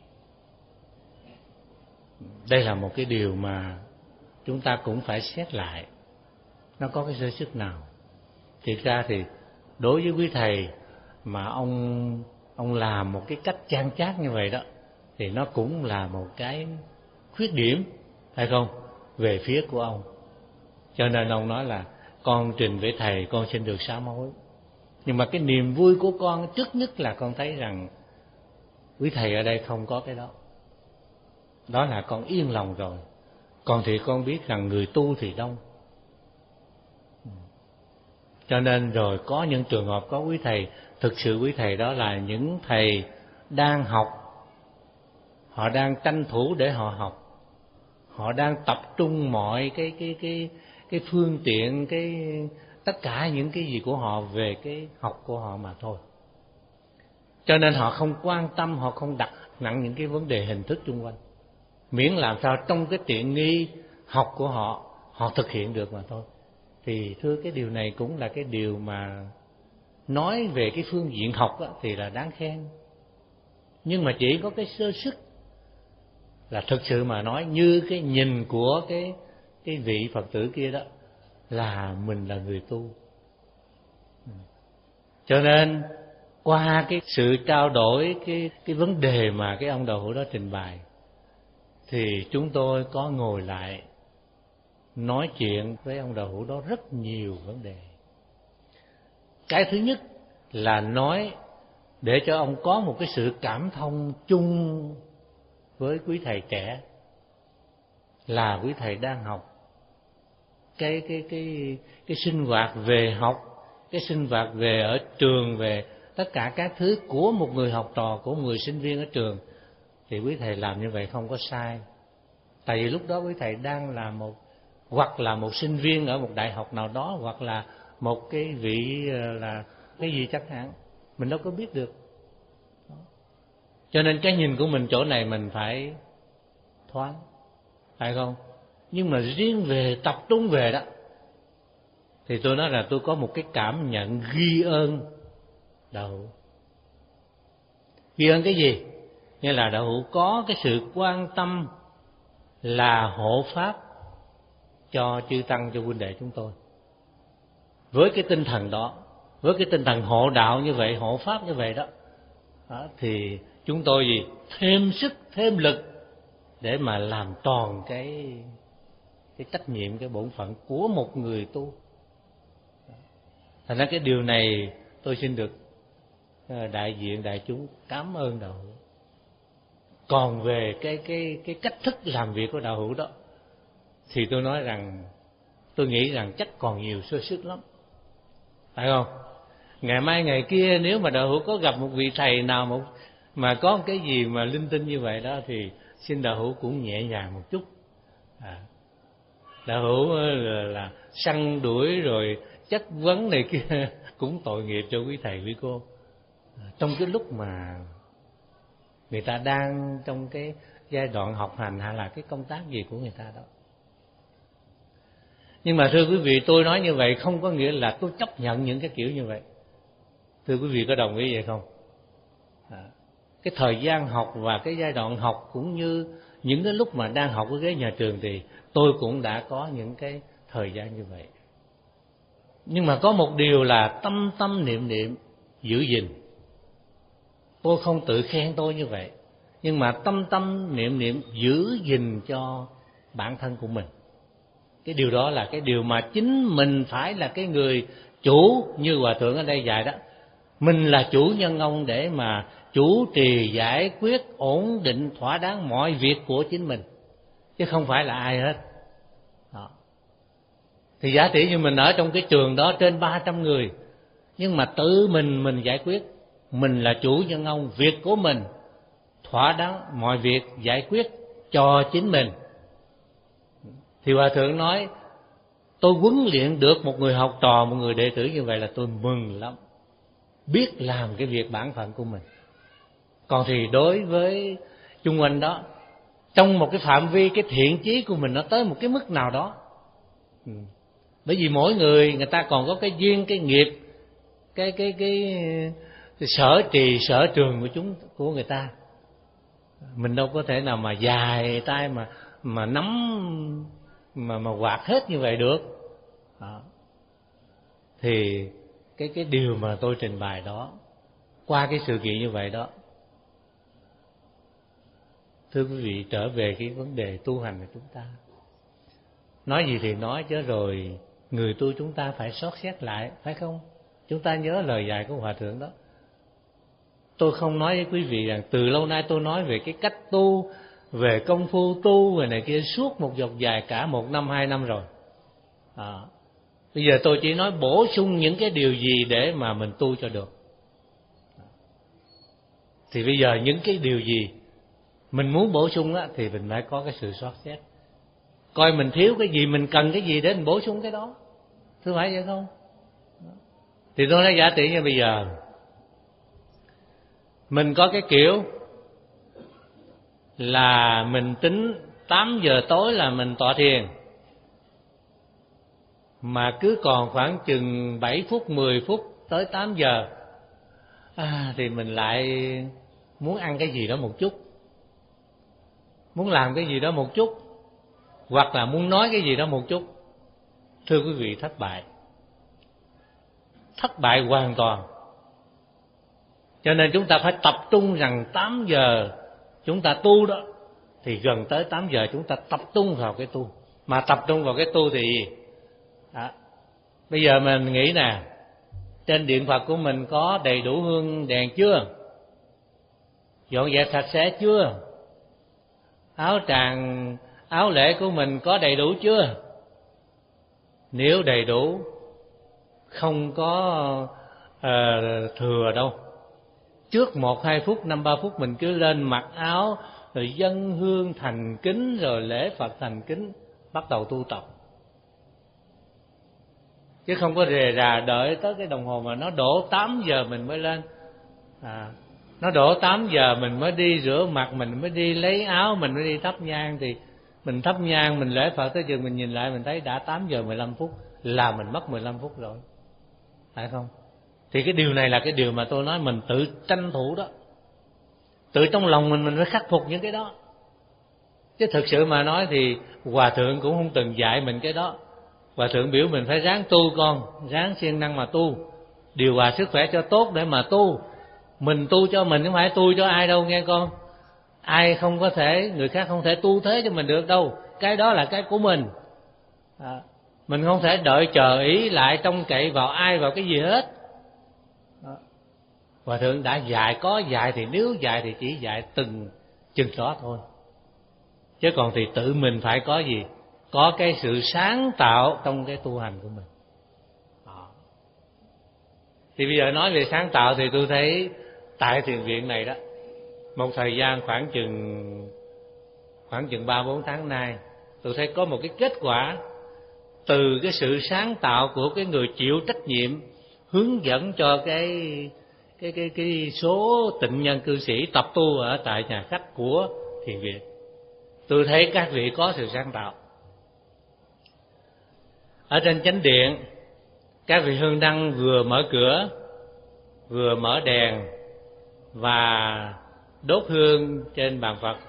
Đây là một cái điều mà chúng ta cũng phải xét lại. Nó có cái sơ suất nào? Thiệt ra thì đối với quý thầy mà ông ông làm một cái cách chan chát như vậy đó, thì nó cũng là một cái khuyết điểm, phải không? Về phía của ông. Cho nên ông nói là con trình với thầy con xin được sám hối. Nhưng mà cái niềm vui của con trước nhất là con thấy rằng quý thầy ở đây không có cái đó. Đó là con yên lòng rồi. Còn thì con biết rằng người tu thì đông. Cho nên rồi có những trường hợp có quý thầy, thực sự quý thầy đó là những thầy đang học, họ đang tranh thủ để họ học, họ đang tập trung mọi cái cái cái cái phương tiện, cái tất cả những cái gì của họ về cái học của họ mà thôi. Cho nên họ không quan tâm, họ không đặt nặng những cái vấn đề hình thức xung quanh, miễn làm sao trong cái tiện nghi học của họ, họ thực hiện được mà thôi. Thì thưa, cái điều này cũng là cái điều mà nói về cái phương diện học á, thì là đáng khen. Nhưng mà chỉ có cái sơ sức là thực sự mà nói, như cái nhìn của cái cái vị Phật tử kia đó, là mình là người tu. Cho nên qua cái sự trao đổi cái cái vấn đề mà cái ông đạo hữu đó trình bày, thì chúng tôi có ngồi lại nói chuyện với ông đạo hữu đó rất nhiều vấn đề. Cái thứ nhất là nói để cho ông có một cái sự cảm thông chung với quý thầy trẻ, là quý thầy đang học cái cái cái cái sinh hoạt về học, cái sinh hoạt về ở trường, về tất cả các thứ của một người học trò, của một người sinh viên ở trường, thì quý thầy làm như vậy không có sai. Tại vì lúc đó quý thầy đang là một, hoặc là một sinh viên ở một đại học nào đó, hoặc là một cái vị là cái gì chắc hẳn, mình đâu có biết được. Cho nên cái nhìn của mình chỗ này mình phải thoáng, phải không? Nhưng mà riêng về tập trung về đó, thì tôi nói là tôi có một cái cảm nhận ghi ơn đạo hữu. Ghi ơn cái gì? Nghĩa là đạo hữu có cái sự quan tâm là hộ pháp cho chư tăng, cho huynh đệ chúng tôi. Với cái tinh thần đó, với cái tinh thần hộ đạo như vậy, hộ pháp như vậy đó, đó thì chúng tôi gì? Thêm sức, thêm lực để mà làm tròn cái cái trách nhiệm, cái bổn phận của một người tu. Thành ra cái điều này tôi xin được đại diện đại chúng cảm ơn đạo hữu. Còn về cái cái cái cách thức làm việc của đạo hữu đó, thì tôi nói rằng tôi nghĩ rằng chắc còn nhiều sơ sức lắm, phải không? Ngày mai ngày kia nếu mà đạo hữu có gặp một vị thầy nào một mà có một cái gì mà linh tinh như vậy đó, thì xin đạo hữu cũng nhẹ nhàng một chút. À, đạo hữu là, là săn đuổi rồi chất vấn này kia cũng tội nghiệp cho quý thầy quý cô, à, trong cái lúc mà người ta đang trong cái giai đoạn học hành hay là cái công tác gì của người ta đó. Nhưng mà thưa quý vị, tôi nói như vậy không có nghĩa là tôi chấp nhận những cái kiểu như vậy. Thưa quý vị có đồng ý vậy không? À, cái thời gian học và cái giai đoạn học cũng như những cái lúc mà đang học ở ghế nhà trường thì tôi cũng đã có những cái thời gian như vậy. Nhưng mà có một điều là tâm tâm niệm niệm giữ gìn. Tôi không tự khen tôi như vậy, nhưng mà tâm tâm niệm niệm giữ gìn cho bản thân của mình. Cái điều đó là cái điều mà chính mình phải là cái người chủ, như Hòa Thượng ở đây dạy đó. Mình là chủ nhân ông để mà chủ trì giải quyết ổn định thỏa đáng mọi việc của chính mình, chứ không phải là ai hết. Đó. Thì giả tỷ như mình ở trong cái trường đó trên ba trăm người, nhưng mà tự mình mình giải quyết, mình là chủ nhân ông, việc của mình thỏa đáng mọi việc giải quyết cho chính mình. Thì Hòa Thượng nói tôi huấn luyện được một người học trò, một người đệ tử như vậy là tôi mừng lắm, biết làm cái việc bản phận của mình. Còn thì đối với chung quanh đó, trong một cái phạm vi cái thiện chí của mình nó tới một cái mức nào đó, ừ. Bởi vì mỗi người người ta còn có cái duyên, cái nghiệp, cái cái cái, cái sở trì sở trường của chúng của người ta. Mình đâu có thể nào mà dài tay mà mà nắm mà mà quạt hết như vậy được. Đó. Thì cái cái điều mà tôi trình bày đó, qua cái sự kiện như vậy đó, thưa quý vị, trở về cái vấn đề tu hành của chúng ta, nói gì thì nói chứ rồi người tu chúng ta phải xót xét lại, phải không? Chúng ta nhớ lời dạy của Hòa Thượng đó. Tôi không nói với quý vị rằng từ lâu nay tôi nói về cái cách tu, về công phu tu về này kia suốt một dọc dài cả một năm hai năm rồi. À, bây giờ tôi chỉ nói bổ sung những cái điều gì để mà mình tu cho được. Thì bây giờ những cái điều gì mình muốn bổ sung á, thì mình phải có cái sự soát xét. coi mình thiếu cái gì, mình cần cái gì để mình bổ sung cái đó, thưa phải vậy không? Thì tôi nói giả tỷ như bây giờ mình có cái kiểu là mình tính tám giờ tối là mình tọa thiền, mà cứ còn khoảng chừng bảy phút mười phút tới tám giờ à, thì mình lại muốn ăn cái gì đó một chút, muốn làm cái gì đó một chút, hoặc là muốn nói cái gì đó một chút. Thưa quý vị, thất bại, thất bại hoàn toàn. Cho nên chúng ta phải tập trung rằng tám giờ chúng ta tu đó, thì gần tới tám giờ chúng ta tập trung vào cái tu. Mà tập trung vào cái tu thì gì? Đó. Bây giờ mình nghĩ nè, trên điện Phật của mình có đầy đủ hương đèn chưa? Dọn dẹp sạch sẽ chưa? Áo tràng, áo lễ của mình có đầy đủ chưa? Nếu đầy đủ, không có uh, thừa đâu, trước một hai phút, năm ba phút mình cứ lên mặc áo, rồi dâng hương thành kính, rồi lễ Phật thành kính, bắt đầu tu tập. Chứ không có rề rà đợi tới cái đồng hồ mà nó đổ tám giờ mình mới lên. À, nó đổ tám giờ mình mới đi rửa mặt, mình mới đi lấy áo, mình mới đi thắp nhang. Thì mình thắp nhang, mình lễ Phật tới chừng mình nhìn lại mình thấy đã tám giờ mười lăm phút, là mình mất mười lăm phút rồi, phải không? Thì cái điều này là cái điều mà tôi nói mình tự tranh thủ đó. Tự trong lòng mình mình phải khắc phục những cái đó. Chứ thực sự mà nói thì Hòa Thượng cũng không từng dạy mình cái đó. Hòa Thượng biểu mình phải ráng tu con, ráng siêng năng mà tu, điều hòa sức khỏe cho tốt để mà tu. Mình tu cho mình, không phải tu cho ai đâu nghe con. Ai không có thể, người khác không thể tu thế cho mình được đâu. Cái đó là cái của mình. À, mình không thể đợi chờ ý lại trông cậy vào ai, vào cái gì hết. Đó. Hòa Thượng đã dạy, có dạy thì nếu dạy thì chỉ dạy từng chừng đó thôi. Chứ còn thì tự mình phải có gì? Có cái sự sáng tạo trong cái tu hành của mình. Đó. Thì bây giờ nói về sáng tạo thì tôi thấy tại thiền viện này đó, một thời gian khoảng chừng khoảng chừng ba bốn tháng nay, tôi thấy có một cái kết quả từ cái sự sáng tạo của cái người chịu trách nhiệm hướng dẫn cho cái cái cái cái số tịnh nhân cư sĩ tập tu ở tại nhà khách của thiền viện. Tôi thấy các vị có sự sáng tạo. Ở trên chánh điện, các vị hương đăng vừa mở cửa, vừa mở đèn và đốt hương trên bàn Phật.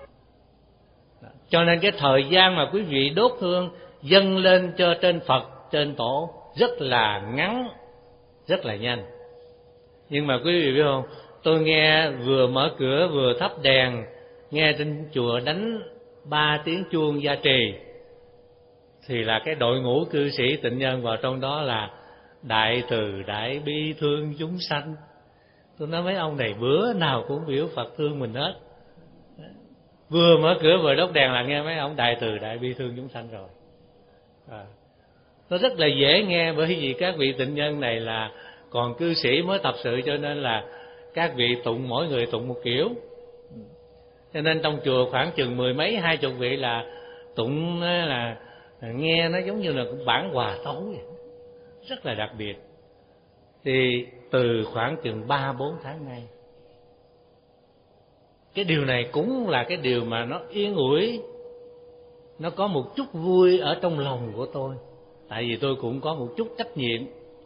Cho nên cái thời gian mà quý vị đốt hương dâng lên cho trên Phật, trên tổ rất là ngắn, rất là nhanh. Nhưng mà quý vị biết không, tôi nghe vừa mở cửa vừa thắp đèn, nghe trên chùa đánh ba tiếng chuông gia trì, thì là cái đội ngũ cư sĩ tịnh nhân vào trong đó là đại từ đại bi thương chúng sanh. Tôi nói mấy ông này bữa nào cũng biểu Phật thương mình hết. Vừa mở cửa vừa đốt đèn là nghe mấy ông đại từ đại bi thương chúng sanh rồi. À, nó rất là dễ nghe, bởi vì các vị tịnh nhân này là còn cư sĩ mới tập sự, cho nên là các vị tụng mỗi người tụng một kiểu. Cho nên trong chùa khoảng chừng mười mấy hai chục vị là tụng là nghe nó giống như là bản hòa tấu vậy, rất là đặc biệt. Thì từ khoảng chừng ba bốn tháng nay, cái điều này cũng là cái điều mà nó yên ủi, nó có một chút vui ở trong lòng của tôi. Tại vì tôi cũng có một chút trách nhiệm,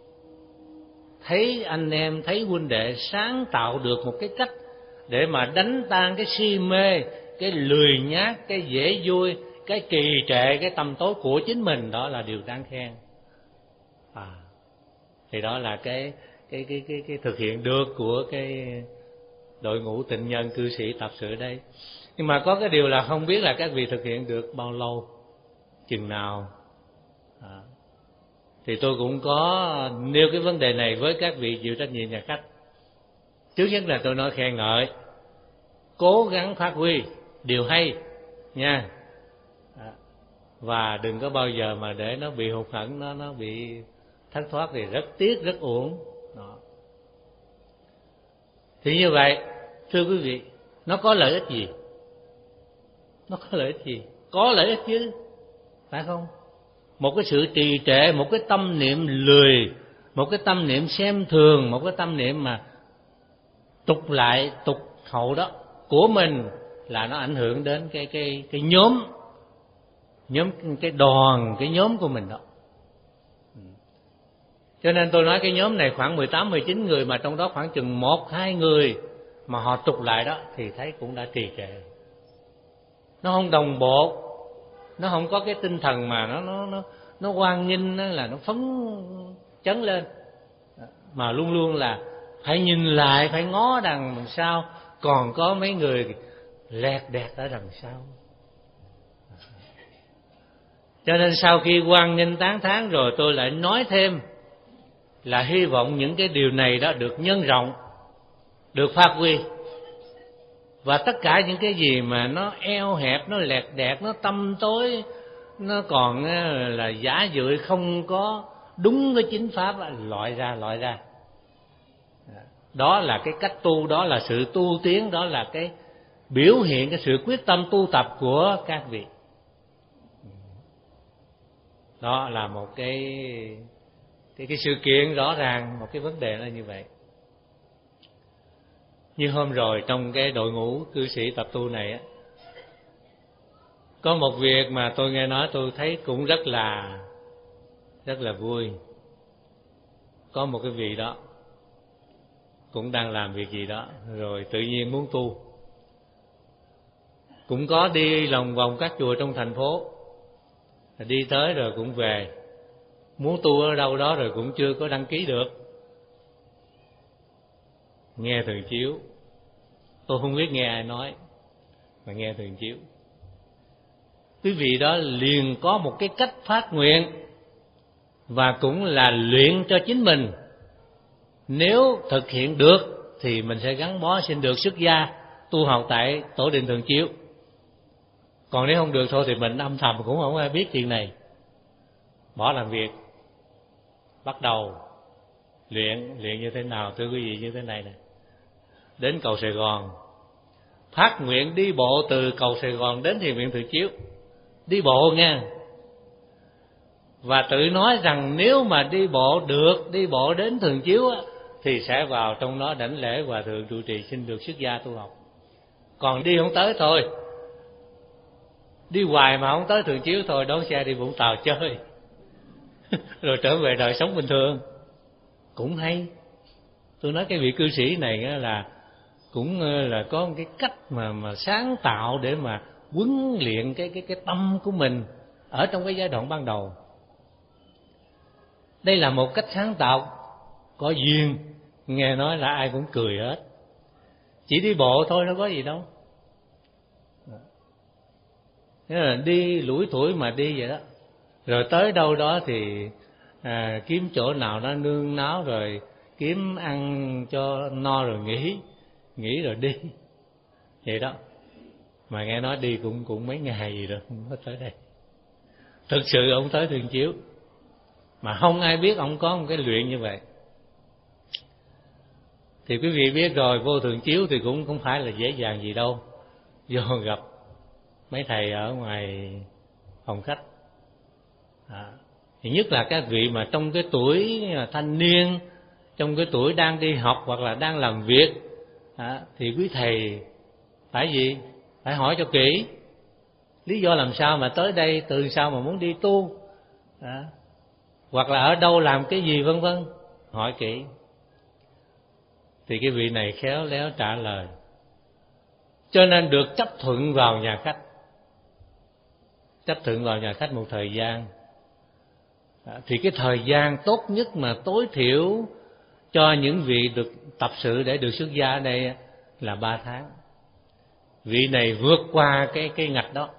thấy anh em, thấy huynh đệ sáng tạo được một cái cách để mà đánh tan cái si mê, cái lười nhác, cái dễ vui, cái trì trệ, cái tâm tối của chính mình, đó là điều đáng khen. À, thì đó là cái cái cái cái cái thực hiện được của cái đội ngũ tịnh nhân cư sĩ tập sự đây. Nhưng mà có cái điều là không biết là các vị thực hiện được bao lâu, chừng nào. À, thì tôi cũng có nêu cái vấn đề này với các vị chịu trách nhiệm nhà khách. Trước nhất là tôi nói khen ngợi, cố gắng phát huy điều hay nha. À, và đừng có bao giờ mà để nó bị hụt hẫng, nó nó bị thất thoát thì rất tiếc, rất uổng. Đó. Thì như vậy, thưa quý vị, nó có lợi ích gì? Nó có lợi ích gì? Có lợi ích chứ. phải không? Một cái sự trì trệ, một cái tâm niệm lười, một cái tâm niệm xem thường, một cái tâm niệm mà tục lại tục hậu đó của mình là nó ảnh hưởng đến cái cái cái nhóm nhóm cái đoàn, cái nhóm của mình đó. Cho nên tôi nói cái nhóm này khoảng mười tám, mười chín người, mà trong đó khoảng chừng một hai người mà họ tục lại đó thì thấy cũng đã trì trệ. Nó không đồng bộ, nó không có cái tinh thần mà nó nó nó nó hoan nghênh, nó là nó phấn chấn lên, mà luôn luôn là phải nhìn lại, phải ngó đằng sau còn có mấy người lẹt đẹt ở đằng sau. Cho nên sau khi hoan nghênh tán thán rồi, tôi lại nói thêm là hy vọng những cái điều này đó được nhân rộng, được phát huy, và tất cả những cái gì mà nó eo hẹp, nó lẹt đẹt, nó tăm tối, nó còn là giả dụi, không có đúng cái chính pháp, loại ra loại ra. Đó là cái cách tu, đó là sự tu tiến, đó là cái biểu hiện cái sự quyết tâm tu tập của các vị. Đó là một cái cái cái sự kiện rõ ràng, một cái vấn đề là như vậy. Như hôm rồi trong cái đội ngũ cư sĩ tập tu này á, có một việc mà tôi nghe nói tôi thấy cũng rất là rất là vui. Có một cái vị đó cũng đang làm việc gì đó, rồi tự nhiên muốn tu. Cũng có đi lòng vòng các chùa trong thành phố, đi tới rồi cũng về. Muốn tu ở đâu đó rồi cũng chưa có đăng ký được. Nghe Thường Chiếu, tôi không biết nghe ai nói, mà nghe Thường Chiếu. Quý vị đó liền có một cái cách phát nguyện, và cũng là luyện cho chính mình. Nếu thực hiện được thì mình sẽ gắn bó xin được xuất gia tu học tại Tổ Đình Thường Chiếu. Còn nếu không được thôi thì mình âm thầm cũng không ai biết chuyện này. Bỏ làm việc, bắt đầu luyện. Luyện như thế nào thưa quý vị? Như thế này nè. Đến cầu Sài Gòn, phát nguyện đi bộ từ cầu Sài Gòn đến Thiền viện Thường Chiếu. Đi bộ nha. Và tự nói rằng nếu mà đi bộ được, đi bộ đến Thường Chiếu á, thì sẽ vào trong đó đảnh lễ Hòa Thượng trụ trì xin được xuất gia tu học. Còn đi không tới thôi, đi hoài mà không tới Thường Chiếu thôi, đón xe đi Vũng Tàu chơi rồi trở về đời sống bình thường. Cũng hay. Tôi nói cái vị cư sĩ này là cũng là có một cái cách mà mà sáng tạo để mà huấn luyện cái cái cái tâm của mình ở trong cái giai đoạn ban đầu. Đây là một cách sáng tạo có duyên, nghe nói là ai cũng cười hết. Chỉ đi bộ thôi, nó có gì đâu. Thế là đi lủi thủi mà đi vậy đó. Rồi tới đâu đó thì à, kiếm chỗ nào nó nương náu, rồi kiếm ăn cho no rồi nghỉ, nghỉ rồi đi. Vậy đó. Mà nghe nói đi cũng cũng mấy ngày gì rồi không có tới đây. Thực sự ông tới Thường Chiếu mà không ai biết ông có một cái luyện như vậy. Thì quý vị biết rồi, vô Thường Chiếu thì cũng không phải là dễ dàng gì đâu. Vô gặp mấy thầy ở ngoài phòng khách à, thì nhất là các vị mà trong cái tuổi thanh niên, trong cái tuổi đang đi học hoặc là đang làm việc à, thì quý thầy phải gì? Phải hỏi cho kỹ. Lý do làm sao mà tới đây, từ sao mà muốn đi tu à, hoặc là ở đâu làm cái gì vân vân, hỏi kỹ. Thì cái vị này khéo léo trả lời, cho nên được chấp thuận vào nhà khách. Chấp thuận vào nhà khách một thời gian à, thì cái thời gian tốt nhất mà tối thiểu cho những vị được tập sự để được xuất gia ở đây là ba tháng. Vị này vượt qua cái cái ngạch đó,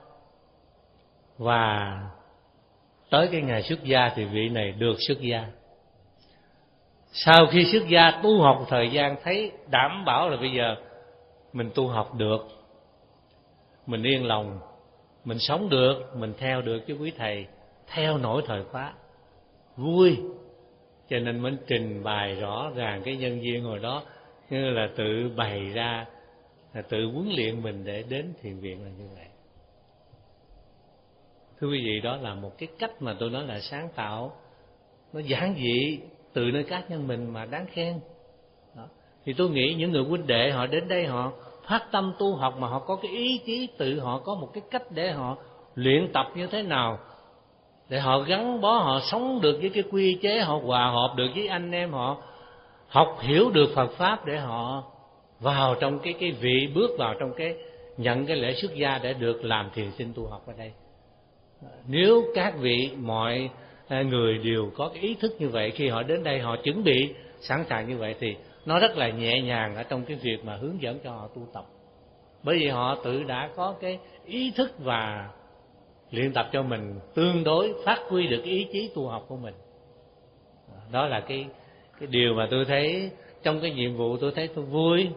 và tới cái ngày xuất gia thì vị này được xuất gia. Sau khi xuất gia tu học một thời gian, thấy đảm bảo là bây giờ mình tu học được, mình yên lòng, mình sống được, mình theo được chứ quý thầy, theo nổi thời khóa, vui. Cho nên mình trình bày rõ ràng cái nhân duyên hồi đó, như là tự bày ra, là tự huấn luyện mình để đến thiền viện là như vậy. Thưa quý vị, đó là một cái cách mà tôi nói là sáng tạo, nó giản dị từ nơi cá nhân mình mà đáng khen. Đó. Thì tôi nghĩ những người huynh đệ họ đến đây họ phát tâm tu học mà họ có cái ý chí tự họ có một cái cách để họ luyện tập như thế nào để họ gắn bó, họ sống được với cái quy chế, họ hòa hợp được với anh em, họ học hiểu được Phật pháp để họ vào trong cái cái vị, bước vào trong cái nhận cái lễ xuất gia để được làm thiền sinh tu học ở đây. Nếu các vị mọi người đều có cái ý thức như vậy, khi họ đến đây họ chuẩn bị sẵn sàng như vậy thì nó rất là nhẹ nhàng ở trong cái việc mà hướng dẫn cho họ tu tập. Bởi vì họ tự đã có cái ý thức và luyện tập cho mình tương đối phát huy được cái ý chí tu học của mình. Đó là cái cái điều mà tôi thấy trong cái nhiệm vụ, tôi thấy tôi vui.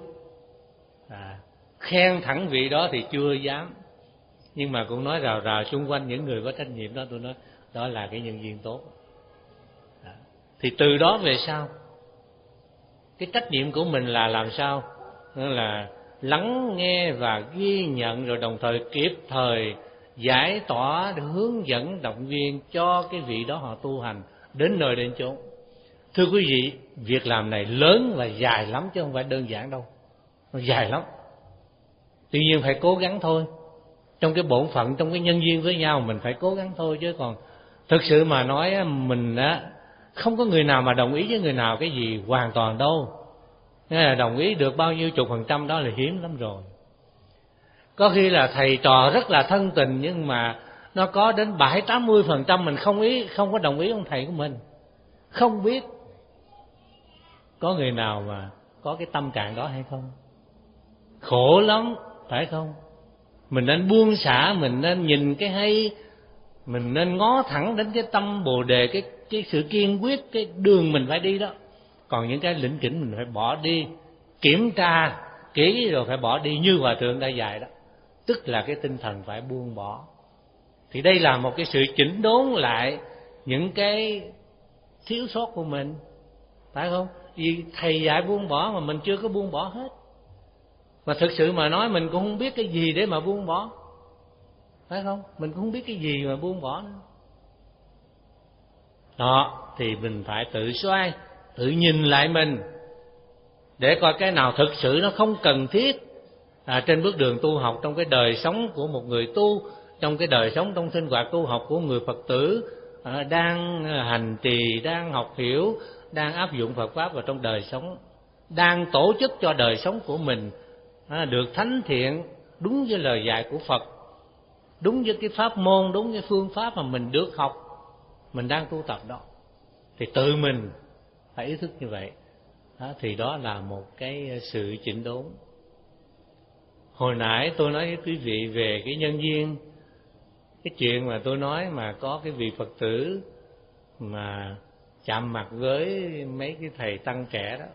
À, khen thẳng vị đó thì chưa dám, nhưng mà cũng nói rào rào xung quanh những người có trách nhiệm đó, tôi nói đó là cái nhân viên tốt. À, thì từ đó về sau, cái trách nhiệm của mình là làm sao? Đó là lắng nghe và ghi nhận, rồi đồng thời kịp thời giải tỏa để hướng dẫn động viên cho cái vị đó họ tu hành đến nơi đến chốn. Thưa quý vị, việc làm này lớn và dài lắm chứ không phải đơn giản đâu, nó dài lắm. Tuy nhiên phải cố gắng thôi. Trong cái bổn phận, trong cái nhân duyên với nhau mình phải cố gắng thôi, chứ còn thực sự mà nói mình á, không có người nào mà đồng ý với người nào cái gì hoàn toàn đâu. Nên là đồng ý được bao nhiêu chục phần trăm đó là hiếm lắm rồi. Có khi là thầy trò rất là thân tình, nhưng mà nó có đến bảy tám mươi phần trăm mình không ý, không có đồng ý ông thầy của mình. Không biết có người nào mà có cái tâm trạng đó hay không? Khổ lắm, phải không? Mình nên buông xả, mình nên nhìn cái hay, mình nên ngó thẳng đến cái tâm Bồ Đề, cái cái sự kiên quyết, cái đường mình phải đi đó. Còn những cái lỉnh kỉnh mình phải bỏ đi, kiểm tra kỹ rồi phải bỏ đi, như Hòa Thượng đã dạy đó. Tức là cái tinh thần phải buông bỏ. Thì đây là một cái sự chỉnh đốn lại những cái thiếu sót của mình, phải không? Vì thầy dạy buông bỏ mà mình chưa có buông bỏ hết. Mà thực sự mà nói mình cũng không biết cái gì để mà buông bỏ, phải không? Mình cũng không biết cái gì mà buông bỏ nữa. Đó, thì mình phải tự xoay, tự nhìn lại mình để coi cái nào thực sự nó không cần thiết à, trên bước đường tu học, trong cái đời sống của một người tu, trong cái đời sống, trong sinh hoạt tu học của người Phật tử à, đang hành trì, đang học hiểu, đang áp dụng Phật pháp vào trong đời sống, đang tổ chức cho đời sống của mình à, được thánh thiện, đúng với lời dạy của Phật, đúng với cái pháp môn, đúng với phương pháp mà mình được học, mình đang tu tập đó. Thì tự mình phải ý thức như vậy đó, thì đó là một cái sự chỉnh đốn. Hồi nãy tôi nói với quý vị về cái nhân duyên, cái chuyện mà tôi nói mà có cái vị Phật tử mà chạm mặt với mấy cái thầy tăng trẻ đó.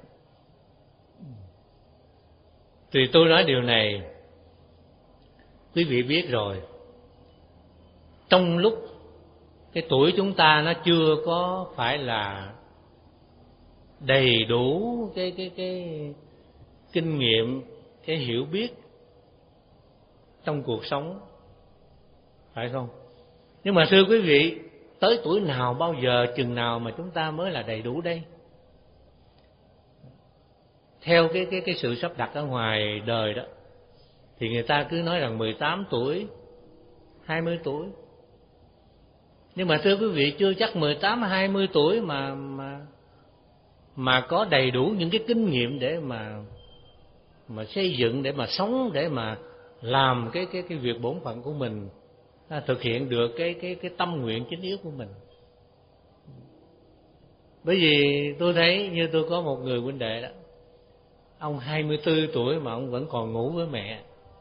Thì tôi nói điều này, quý vị biết rồi, trong lúc cái tuổi chúng ta nó chưa có phải là đầy đủ cái cái cái kinh nghiệm, cái hiểu biết trong cuộc sống, phải không? Nhưng mà thưa quý vị, tới tuổi nào, bao giờ, chừng nào mà chúng ta mới là đầy đủ đây? Theo cái cái cái sự sắp đặt ở ngoài đời đó, thì người ta cứ nói rằng mười tám tuổi, hai mươi tuổi. Nhưng mà thưa quý vị, chưa chắc mười tám hai mươi tuổi mà mà mà có đầy đủ những cái kinh nghiệm để mà mà xây dựng, để mà sống, để mà làm cái cái cái việc bổn phận của mình, thực hiện được cái cái cái tâm nguyện chính yếu của mình. Bởi vì tôi thấy như tôi có một người huynh đệ đó, ông hai mươi tư tuổi mà ông vẫn còn ngủ với mẹ.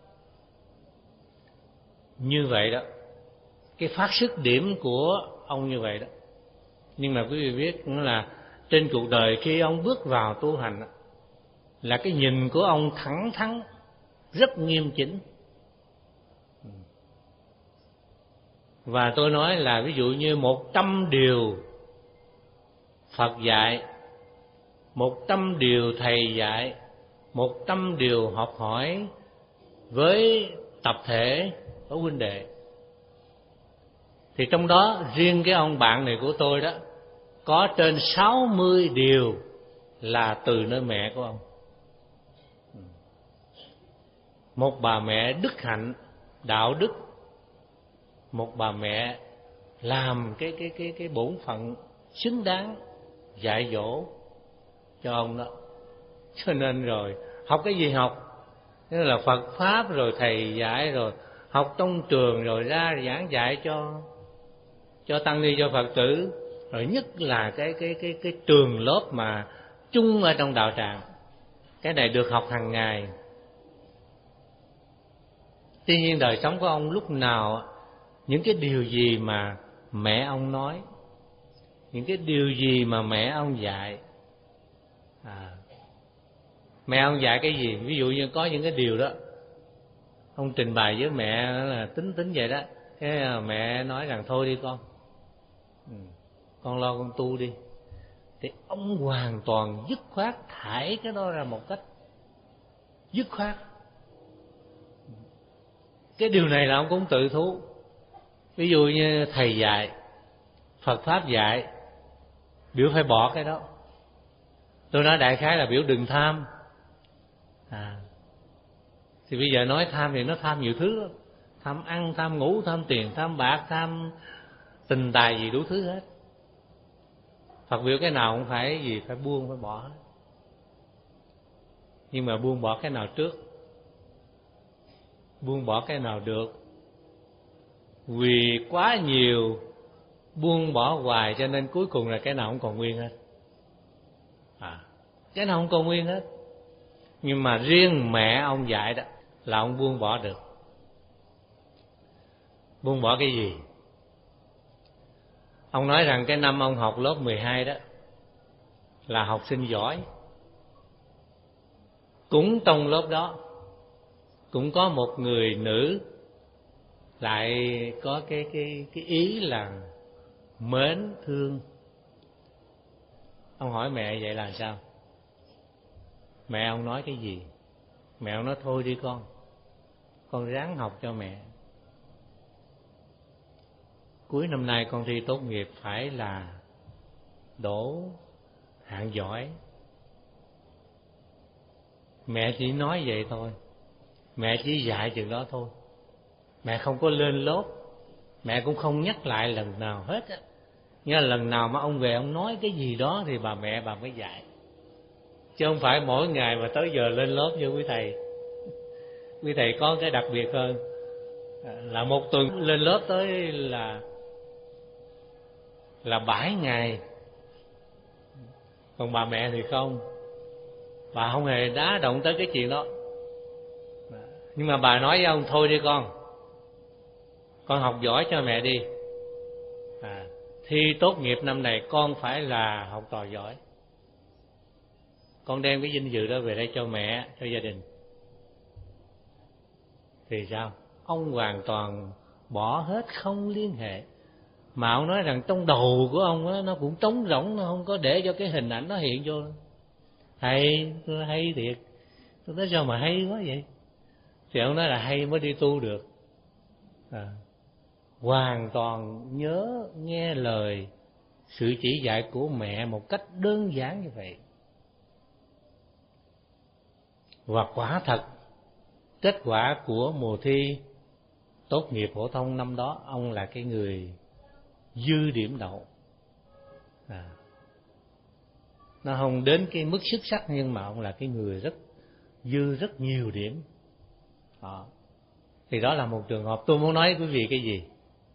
Như vậy đó, cái phát xuất điểm của ông như vậy đó. Nhưng mà quý vị biết nó là trên cuộc đời khi ông bước vào tu hành là cái nhìn của ông thẳng thắn, rất nghiêm chỉnh. Và tôi nói là ví dụ như một trăm điều Phật dạy, một trăm điều thầy dạy, một trăm điều học hỏi với tập thể của huynh đệ, Thì trong đó riêng cái ông bạn này của tôi đó, có trên sáu mươi điều là từ nơi mẹ của ông. Một bà mẹ đức hạnh, đạo đức, một bà mẹ làm cái cái cái cái bổn phận xứng đáng dạy dỗ cho ông đó. Cho nên rồi học cái gì học, thế là Phật pháp rồi thầy dạy, rồi học trong trường, rồi ra giảng dạy cho cho tăng ni, cho Phật tử, rồi nhất là cái cái cái cái trường lớp mà chung ở trong đạo tràng. Cái này được học hàng ngày. Tuy nhiên đời sống của ông lúc nào những cái điều gì mà mẹ ông nói, những cái điều gì mà mẹ ông dạy, à, mẹ ông dạy cái gì, ví dụ như có những cái điều đó ông trình bày với mẹ là tính tính vậy đó, cái mẹ nói rằng thôi đi con, ừ, con lo con tu đi, thì ông hoàn toàn dứt khoát thải cái đó ra một cách dứt khoát. Cái điều này là ông cũng tự thú. Ví dụ như thầy dạy, Phật pháp dạy, biểu phải bỏ cái đó. Tôi nói đại khái là biểu đừng tham. À, thì bây giờ nói tham thì nó tham nhiều thứ lắm. Tham ăn, tham ngủ, tham tiền, tham bạc, tham tình tài gì đủ thứ hết. Phật biểu cái nào cũng phải gì, phải buông, phải bỏ. Nhưng mà buông bỏ cái nào trước? Buông bỏ cái nào được? Vì quá nhiều buông bỏ hoài cho nên cuối cùng là cái nào cũng còn nguyên hết. À, cái nào không còn nguyên hết. Nhưng mà riêng mẹ ông dạy đó là ông buông bỏ được. Buông bỏ cái gì? Ông nói rằng cái năm ông học lớp mười hai đó là học sinh giỏi. Cũng trong lớp đó cũng có một người nữ lại có cái cái cái ý là mến thương. Ông hỏi mẹ vậy là sao? Mẹ ông nói cái gì? Mẹ ông nói thôi đi con, con ráng học cho mẹ. Cuối năm nay con thi tốt nghiệp phải là đỗ hạng giỏi. Mẹ chỉ nói vậy thôi, mẹ chỉ dạy chừng đó thôi. Mẹ không có lên lớp, mẹ cũng không nhắc lại lần nào hết á. Nghĩa là lần nào mà ông về ông nói cái gì đó thì bà mẹ bà mới dạy. Chứ không phải mỗi ngày mà tới giờ lên lớp như quý thầy. Quý thầy có cái đặc biệt hơn là một tuần lên lớp tới là là bảy ngày. Còn bà mẹ thì không, bà không hề đá động tới cái chuyện đó. Nhưng mà bà nói với ông thôi đi con, con học giỏi cho mẹ đi, à, thi tốt nghiệp năm này con phải là học trò giỏi. Con đem cái vinh dự đó về đây cho mẹ, cho gia đình. Thì sao? Ông hoàn toàn bỏ hết, không liên hệ. Mà ông nói rằng trong đầu của ông á, nó cũng trống rỗng, nó không có để cho cái hình ảnh nó hiện vô. Hay, tôi hay thiệt. Tôi nói sao mà hay quá vậy? Thì ông nói là hay mới đi tu được. À, hoàn toàn nhớ nghe lời sự chỉ dạy của mẹ một cách đơn giản như vậy. Và quả thật, kết quả của mùa thi tốt nghiệp phổ thông năm đó, ông là cái người dư điểm đậu. À, nó không đến cái mức xuất sắc, nhưng mà ông là cái người rất dư rất nhiều điểm. À, thì đó là một trường hợp. Tôi muốn nói với quý vị cái gì?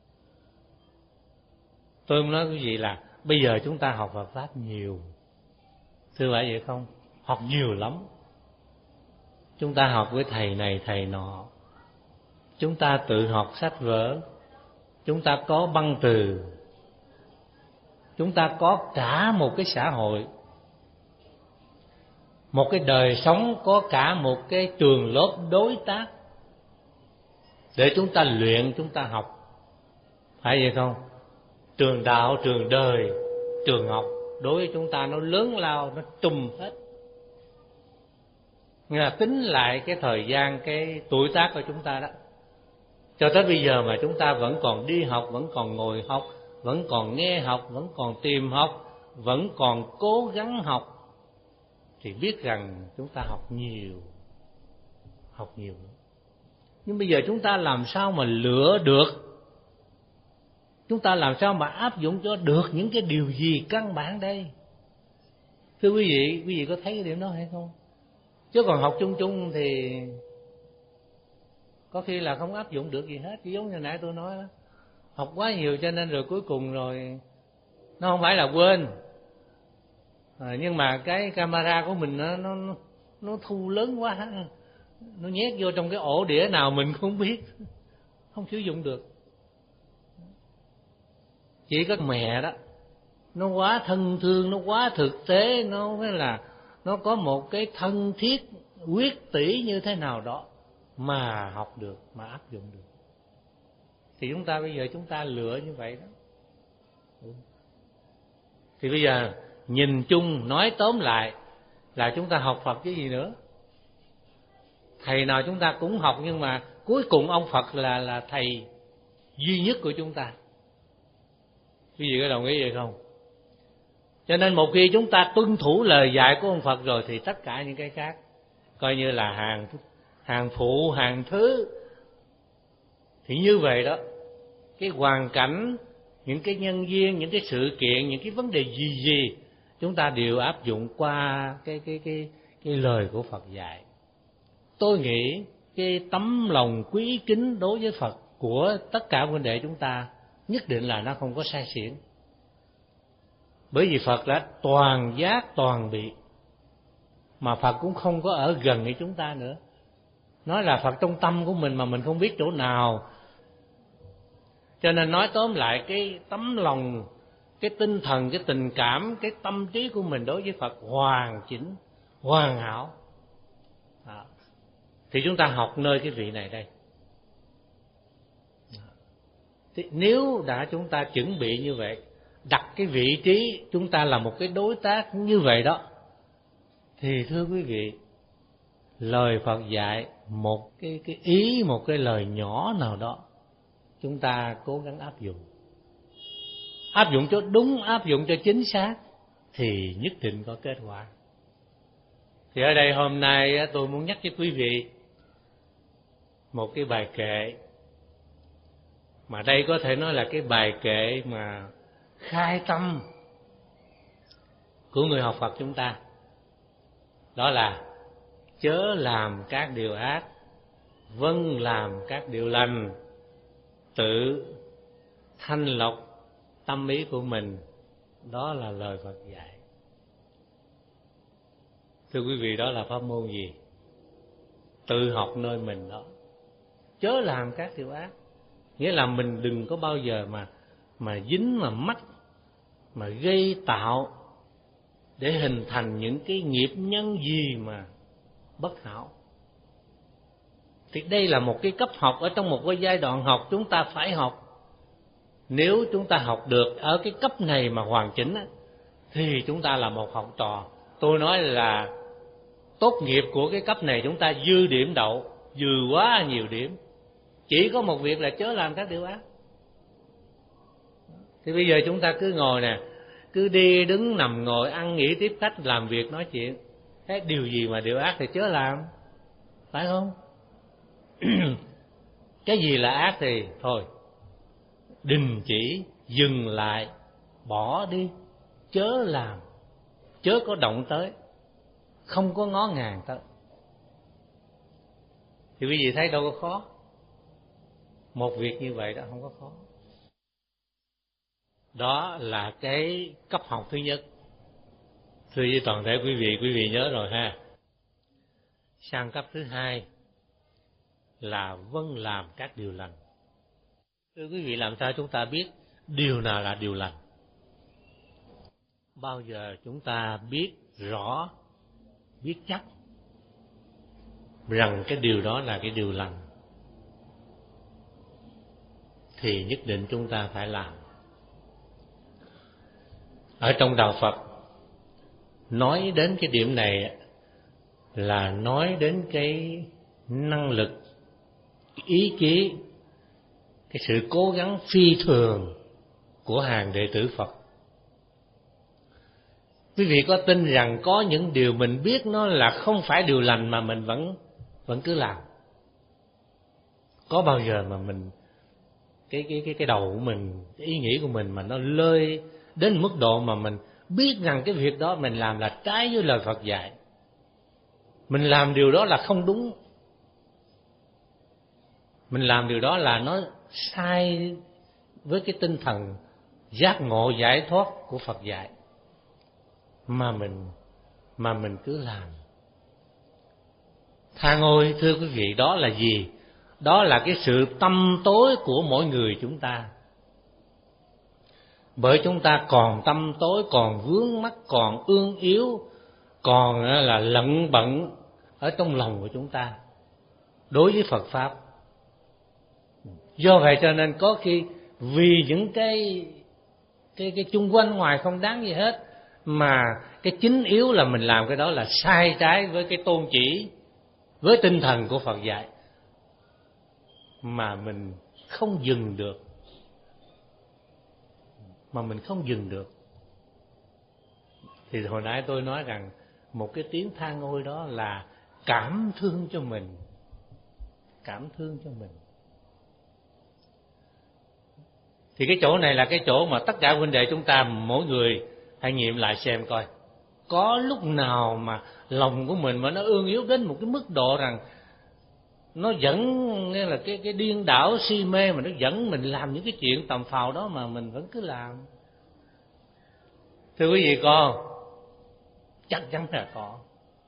Tôi muốn nói với quý vị là bây giờ chúng ta học Phật pháp nhiều, thưa phải vậy không? Học nhiều lắm. Chúng ta học với thầy này thầy nọ, chúng ta tự học sách vở, chúng ta có băng từ, chúng ta có cả một cái xã hội, một cái đời sống, có cả một cái trường lớp đối tác để chúng ta luyện, chúng ta học. Phải vậy không? Trường đạo, trường đời, trường học đối với chúng ta nó lớn lao, nó trùm hết. Nghĩa là tính lại cái thời gian, cái tuổi tác của chúng ta đó, Cho tới bây giờ mà chúng ta vẫn còn đi học, vẫn còn ngồi học, vẫn còn nghe học, vẫn còn tìm học, vẫn còn cố gắng học, thì biết rằng chúng ta học nhiều, học nhiều. Nhưng bây giờ chúng ta làm sao mà lựa được, chúng ta làm sao mà áp dụng cho được những cái điều gì căn bản đây? Thưa quý vị, quý vị có thấy cái điểm đó hay không? Chứ còn học chung chung thì có khi là không áp dụng được gì hết. Chỉ giống như nãy tôi nói đó, học quá nhiều cho nên rồi cuối cùng rồi nó không phải là quên, à, nhưng mà cái camera của mình nó nó nó thu lớn quá, nó nhét vô trong cái ổ đĩa nào mình không biết, không sử dụng được. Chỉ có mẹ đó, nó quá thân thương, nó quá thực tế, nó mới là nó có một cái thân thiết quyết tỷ như thế nào đó mà học được, mà áp dụng được. Thì chúng ta bây giờ chúng ta lựa như vậy đó. Thì bây giờ nhìn chung nói tóm lại là chúng ta học Phật chứ gì nữa. Thầy nào chúng ta cũng học, nhưng mà cuối cùng ông Phật là là thầy duy nhất của chúng ta. Quý vị có đồng ý vậy không? Cho nên một khi chúng ta tuân thủ lời dạy của ông Phật rồi thì tất cả những cái khác coi như là hàng hàng phụ, hàng thứ. Thì như vậy đó, cái hoàn cảnh, những cái nhân duyên, những cái sự kiện, những cái vấn đề gì gì chúng ta đều áp dụng qua cái cái cái cái lời của Phật dạy. Tôi nghĩ cái tấm lòng quý kính đối với Phật của tất cả huynh đệ chúng ta nhất định là nó không có sai xỉn. Bởi vì Phật đã toàn giác toàn bị, mà Phật cũng không có ở gần với chúng ta nữa. Nói là Phật trong tâm của mình mà mình không biết chỗ nào. Cho nên nói tóm lại, cái tấm lòng, cái tinh thần, cái tình cảm, cái tâm trí của mình đối với Phật hoàn chỉnh, hoàn hảo. À, thì chúng ta học nơi cái vị này đây. Thì nếu đã chúng ta chuẩn bị như vậy, đặt cái vị trí chúng ta là một cái đối tác như vậy đó, thì thưa quý vị, lời Phật dạy một cái cái ý, một cái lời nhỏ nào đó, chúng ta cố gắng áp dụng, áp dụng cho đúng, áp dụng cho chính xác, thì nhất định có kết quả. Thì ở đây hôm nay tôi muốn nhắc với quý vị một cái bài kệ, mà đây có thể nói là cái bài kệ mà khai tâm của người học Phật chúng ta. Đó là: chớ làm các điều ác, vâng làm các điều lành, tự thanh lọc tâm ý của mình. Đó là lời Phật dạy. Thưa quý vị, đó là pháp môn gì? Tự học nơi mình đó. Chớ làm các điều ác, nghĩa là mình đừng có bao giờ mà mà dính, mà mắc, mà gây tạo để hình thành những cái nghiệp nhân gì mà bất hảo. Thì đây là một cái cấp học, ở trong một cái giai đoạn học chúng ta phải học. Nếu chúng ta học được ở cái cấp này mà hoàn chỉnh á, thì chúng ta là một học trò. Tôi nói là tốt nghiệp của cái cấp này chúng ta dư điểm đậu, dư quá nhiều điểm. Chỉ có một việc là chớ làm các điều ác. Thì bây giờ chúng ta cứ ngồi nè, cứ đi đứng nằm ngồi, ăn nghỉ tiếp khách, làm việc nói chuyện, cái điều gì mà điều ác thì chớ làm, phải không? Cái gì là ác thì thôi, đình chỉ, dừng lại, bỏ đi, chớ làm, chớ có động tới, không có ngó ngàng tới. Thì quý vị thấy đâu có khó. Một việc như vậy đó không có khó. Đó là cái cấp học thứ nhất. Thưa với toàn thể quý vị, quý vị nhớ rồi ha. Sang cấp thứ hai là vâng làm các điều lành. Thưa quý vị, làm sao chúng ta biết điều nào là điều lành? Bao giờ chúng ta biết rõ, biết chắc rằng cái điều đó là cái điều lành, thì nhất định chúng ta phải làm. Ở trong đạo Phật nói đến cái điểm này là nói đến cái năng lực, ý chí cái sự cố gắng phi thường của hàng đệ tử Phật. Quý vị có tin rằng có những điều mình biết nó là không phải điều lành mà mình vẫn vẫn cứ làm? Có bao giờ mà mình cái cái cái cái đầu của mình, cái ý nghĩ của mình mà nó lơi đến mức độ mà mình biết rằng cái việc đó mình làm là trái với lời Phật dạy, mình làm điều đó là không đúng, mình làm điều đó là nó sai với cái tinh thần giác ngộ giải thoát của Phật dạy, mà mình mà mình cứ làm? Than ôi thưa quý vị, đó là gì? Đó là cái sự tâm tối của mỗi người chúng ta. Bởi chúng ta còn tâm tối, còn vướng mắc, còn ương yếu, còn là lận bận ở trong lòng của chúng ta đối với Phật Pháp. Do vậy cho nên có khi vì những cái cái cái chung quanh ngoài không đáng gì hết, mà cái chính yếu là mình làm cái đó là sai trái với cái tôn chỉ, với tinh thần của Phật dạy, mà mình không dừng được, mà mình không dừng được. Thì hồi nãy tôi nói rằng một cái tiếng than ôi đó là cảm thương cho mình, cảm thương cho mình. Thì cái chỗ này là cái chỗ mà tất cả huynh đệ chúng ta mỗi người hãy nghiệm lại xem coi, có lúc nào mà lòng của mình mà nó ương yếu đến một cái mức độ rằng nó dẫn, nghĩa là cái cái điên đảo si mê mà nó dẫn mình làm những cái chuyện tầm phào đó mà mình vẫn cứ làm? Thưa quý vị, có chắc chắn là có,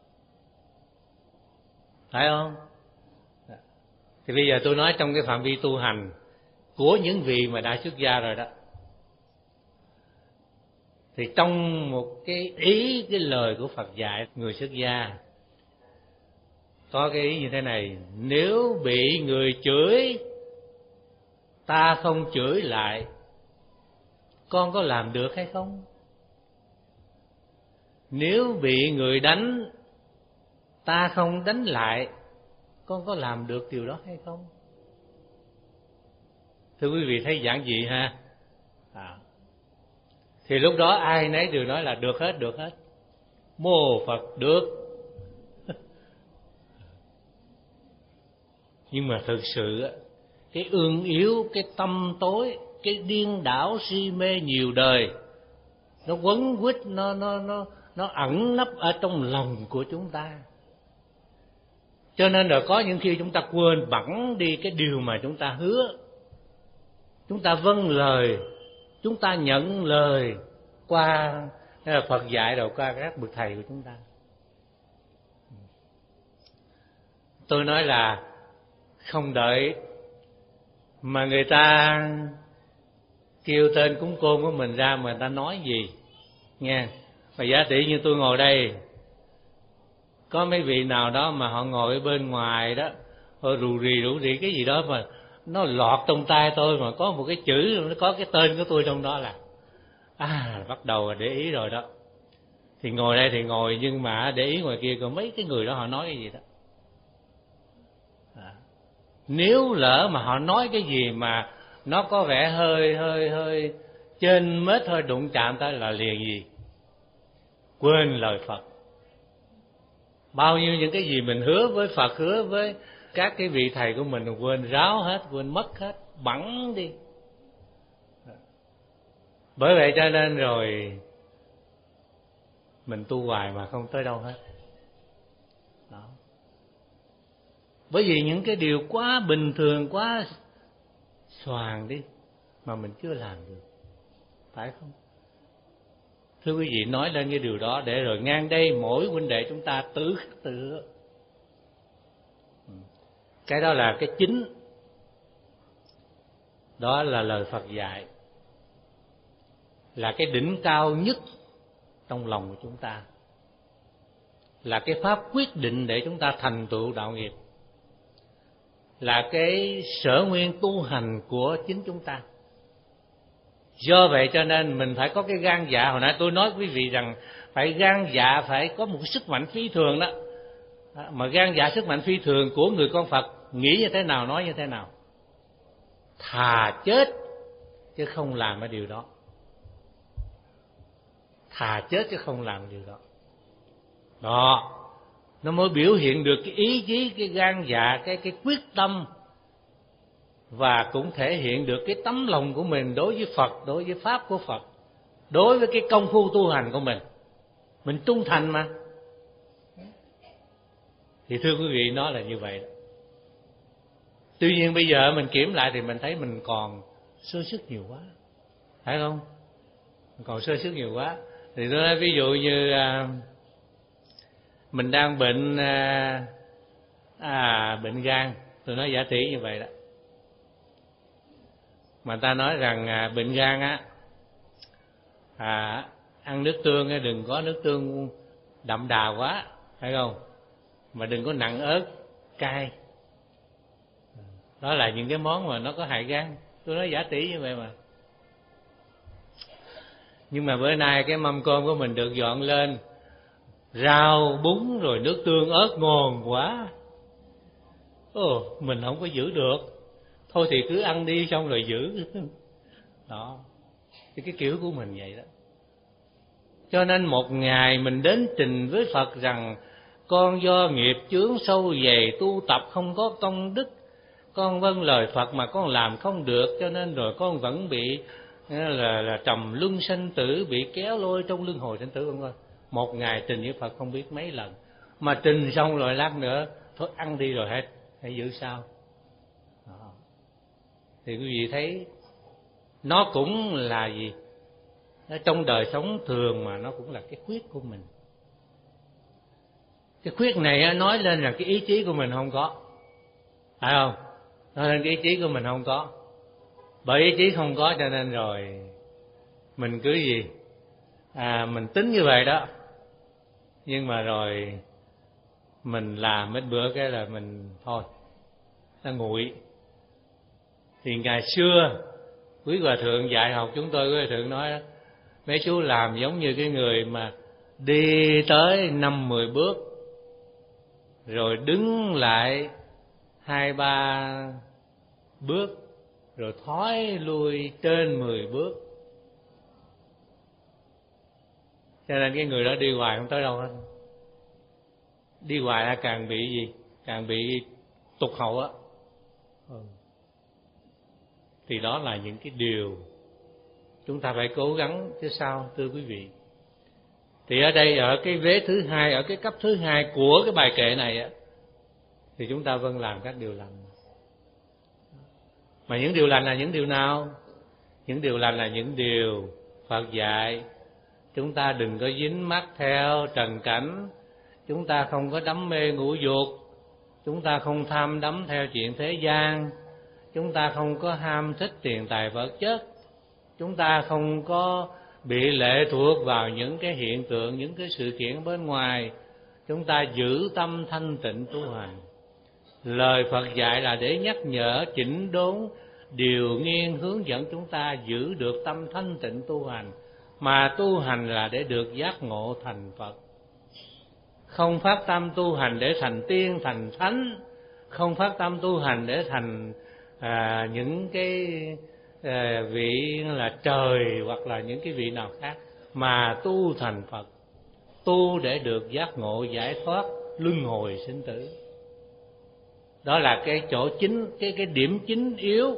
phải không? Thì bây giờ tôi nói trong cái phạm vi tu hành của những vị mà đã xuất gia rồi đó, thì trong một cái ý cái lời của Phật dạy người xuất gia có cái ý như thế này: nếu bị người chửi, ta không chửi lại, con có làm được hay không? Nếu bị người đánh, ta không đánh lại, con có làm được điều đó hay không? Thưa quý vị, thấy giản dị ha? À. Thì lúc đó ai nấy đều nói là được hết, được hết. Mô Phật được. Nhưng mà thực sự cái ương yếu, cái tâm tối, cái điên đảo si mê nhiều đời, nó quấn quýt, nó nó nó nó ẩn nấp ở trong lòng của chúng ta. Cho nên là có những khi chúng ta quên bẵng đi cái điều mà chúng ta hứa. Chúng ta vâng lời, chúng ta nhận lời qua là Phật dạy rồi, qua các bậc thầy của chúng ta. Tôi nói là không đợi mà người ta kêu tên cúng côn của mình ra mà người ta nói gì nha. Và giả tỷ như tôi ngồi đây, có mấy vị nào đó mà họ ngồi ở bên ngoài đó, họ rù rì rủ rì cái gì đó mà nó lọt trong tay tôi, mà có một cái chữ, nó có cái tên của tôi trong đó, là à, bắt đầu để ý rồi đó. Thì ngồi đây thì ngồi, nhưng mà để ý ngoài kia còn mấy cái người đó họ nói cái gì đó. À, nếu lỡ mà họ nói cái gì mà nó có vẻ hơi hơi hơi trên mết, hơi đụng chạm tới là liền gì quên lời Phật. Bao nhiêu những cái gì mình hứa với Phật, hứa với các cái vị thầy của mình quên ráo hết, quên mất hết, bẵng đi. Bởi vậy cho nên rồi mình tu hoài mà không tới đâu hết đó. Bởi vì những cái điều quá bình thường, quá xoàng đi mà mình chưa làm được, phải không? Thưa quý vị, nói lên cái điều đó để rồi ngang đây mỗi huynh đệ chúng ta tự khắc tự hứa. Cái đó là cái chính, đó là lời Phật dạy, là cái đỉnh cao nhất trong lòng của chúng ta, là cái pháp quyết định để chúng ta thành tựu đạo nghiệp, là cái sở nguyên tu hành của chính chúng ta. Do vậy cho nên mình phải có cái gan dạ. Hồi nãy tôi nói quý vị rằng phải gan dạ, phải có một sức mạnh phi thường đó. Mà gan dạ sức mạnh phi thường của người con Phật nghĩ như thế nào, nói như thế nào. thà chết chứ không làm cái điều đó. Thà chết chứ không làm điều đó. Đó, nó mới biểu hiện được cái ý chí, cái gan dạ, cái cái quyết tâm, và cũng thể hiện được cái tấm lòng của mình đối với Phật, đối với pháp của Phật, đối với cái công phu tu hành của mình. Mình trung thành mà. Thì thưa quý vị, nó là như vậy đó. Tuy nhiên bây giờ mình kiểm lại thì mình thấy mình còn sơ suất nhiều quá, phải không? Mình còn sơ suất nhiều quá. Thì tôi nói ví dụ như à, mình đang bệnh à, à, bệnh gan, tôi nói giả tỷ như vậy đó. Mà ta nói rằng à, bệnh gan á, à, ăn nước tương á, đừng có nước tương đậm đà quá, phải không? Mà đừng có nặng ớt, cay. Đó là những cái món mà nó có hại gan. Tôi nói giả tỷ như vậy mà. Nhưng mà bữa nay cái mâm cơm của mình được dọn lên, rau, bún rồi nước tương ớt ngon quá. Ồ, mình không có giữ được. Thôi thì cứ ăn đi xong rồi giữ. Đó, thì cái kiểu của mình vậy đó. Cho nên một ngày mình đến trình với Phật rằng con do nghiệp chướng sâu dày, tu tập không có công đức, con vâng lời Phật mà con làm không được, cho nên rồi con vẫn bị là là trầm luân sinh tử, bị kéo lôi trong luân hồi sinh tử vân vân. Một ngày trình với Phật không biết mấy lần, mà trình xong rồi lát nữa thôi ăn đi rồi hết, hãy giữ sao. Đó. Thì quý vị thấy nó cũng là gì? Nó trong đời sống thường mà nó cũng là cái khuyết của mình. Cái khuyết này nói lên là cái ý chí của mình không có, phải không? Nói lên cái ý chí của mình không có. Bởi ý chí không có cho nên rồi mình cứ gì? À, mình tính như vậy đó. Nhưng mà rồi mình làm mấy bữa cái là mình thôi, nó nguội. Thì ngày xưa quý hòa thượng dạy học chúng tôi, quý hòa thượng nói đó, mấy chú làm giống như cái người mà đi tới năm mười bước rồi đứng lại hai ba bước rồi thoái lui trên mười bước. Cho nên cái người đó đi hoài không tới đâu hết. Đi hoài là càng bị gì? Càng bị tụt hậu á. Ừ. Thì đó là những cái điều chúng ta phải cố gắng chứ sao, thưa quý vị. Thì ở đây, ở cái vế thứ hai, ở cái cấp thứ hai của cái bài kệ này á, thì chúng ta vâng làm các điều lành. Mà những điều lành là những điều nào? Những điều lành là những điều Phật dạy. Chúng ta đừng có dính mắc theo trần cảnh, chúng ta không có đắm mê ngũ dục, chúng ta không tham đắm theo chuyện thế gian, chúng ta không có ham thích tiền tài vật chất, chúng ta không có bị lệ thuộc vào những cái hiện tượng, những cái sự kiện bên ngoài. Chúng ta giữ tâm thanh tịnh tu hành. Lời Phật dạy là để nhắc nhở, chỉnh đốn, điều nghiên hướng dẫn chúng ta giữ được tâm thanh tịnh tu hành. Mà tu hành là để được giác ngộ thành Phật. Không phát tâm tu hành để thành tiên, thành thánh. Không phát tâm tu hành để thành à, những cái à, vị là trời hoặc là những cái vị nào khác. Mà tu thành Phật. Tu để được giác ngộ, giải thoát, luân hồi sinh tử. Đó là cái chỗ chính, cái, cái điểm chính yếu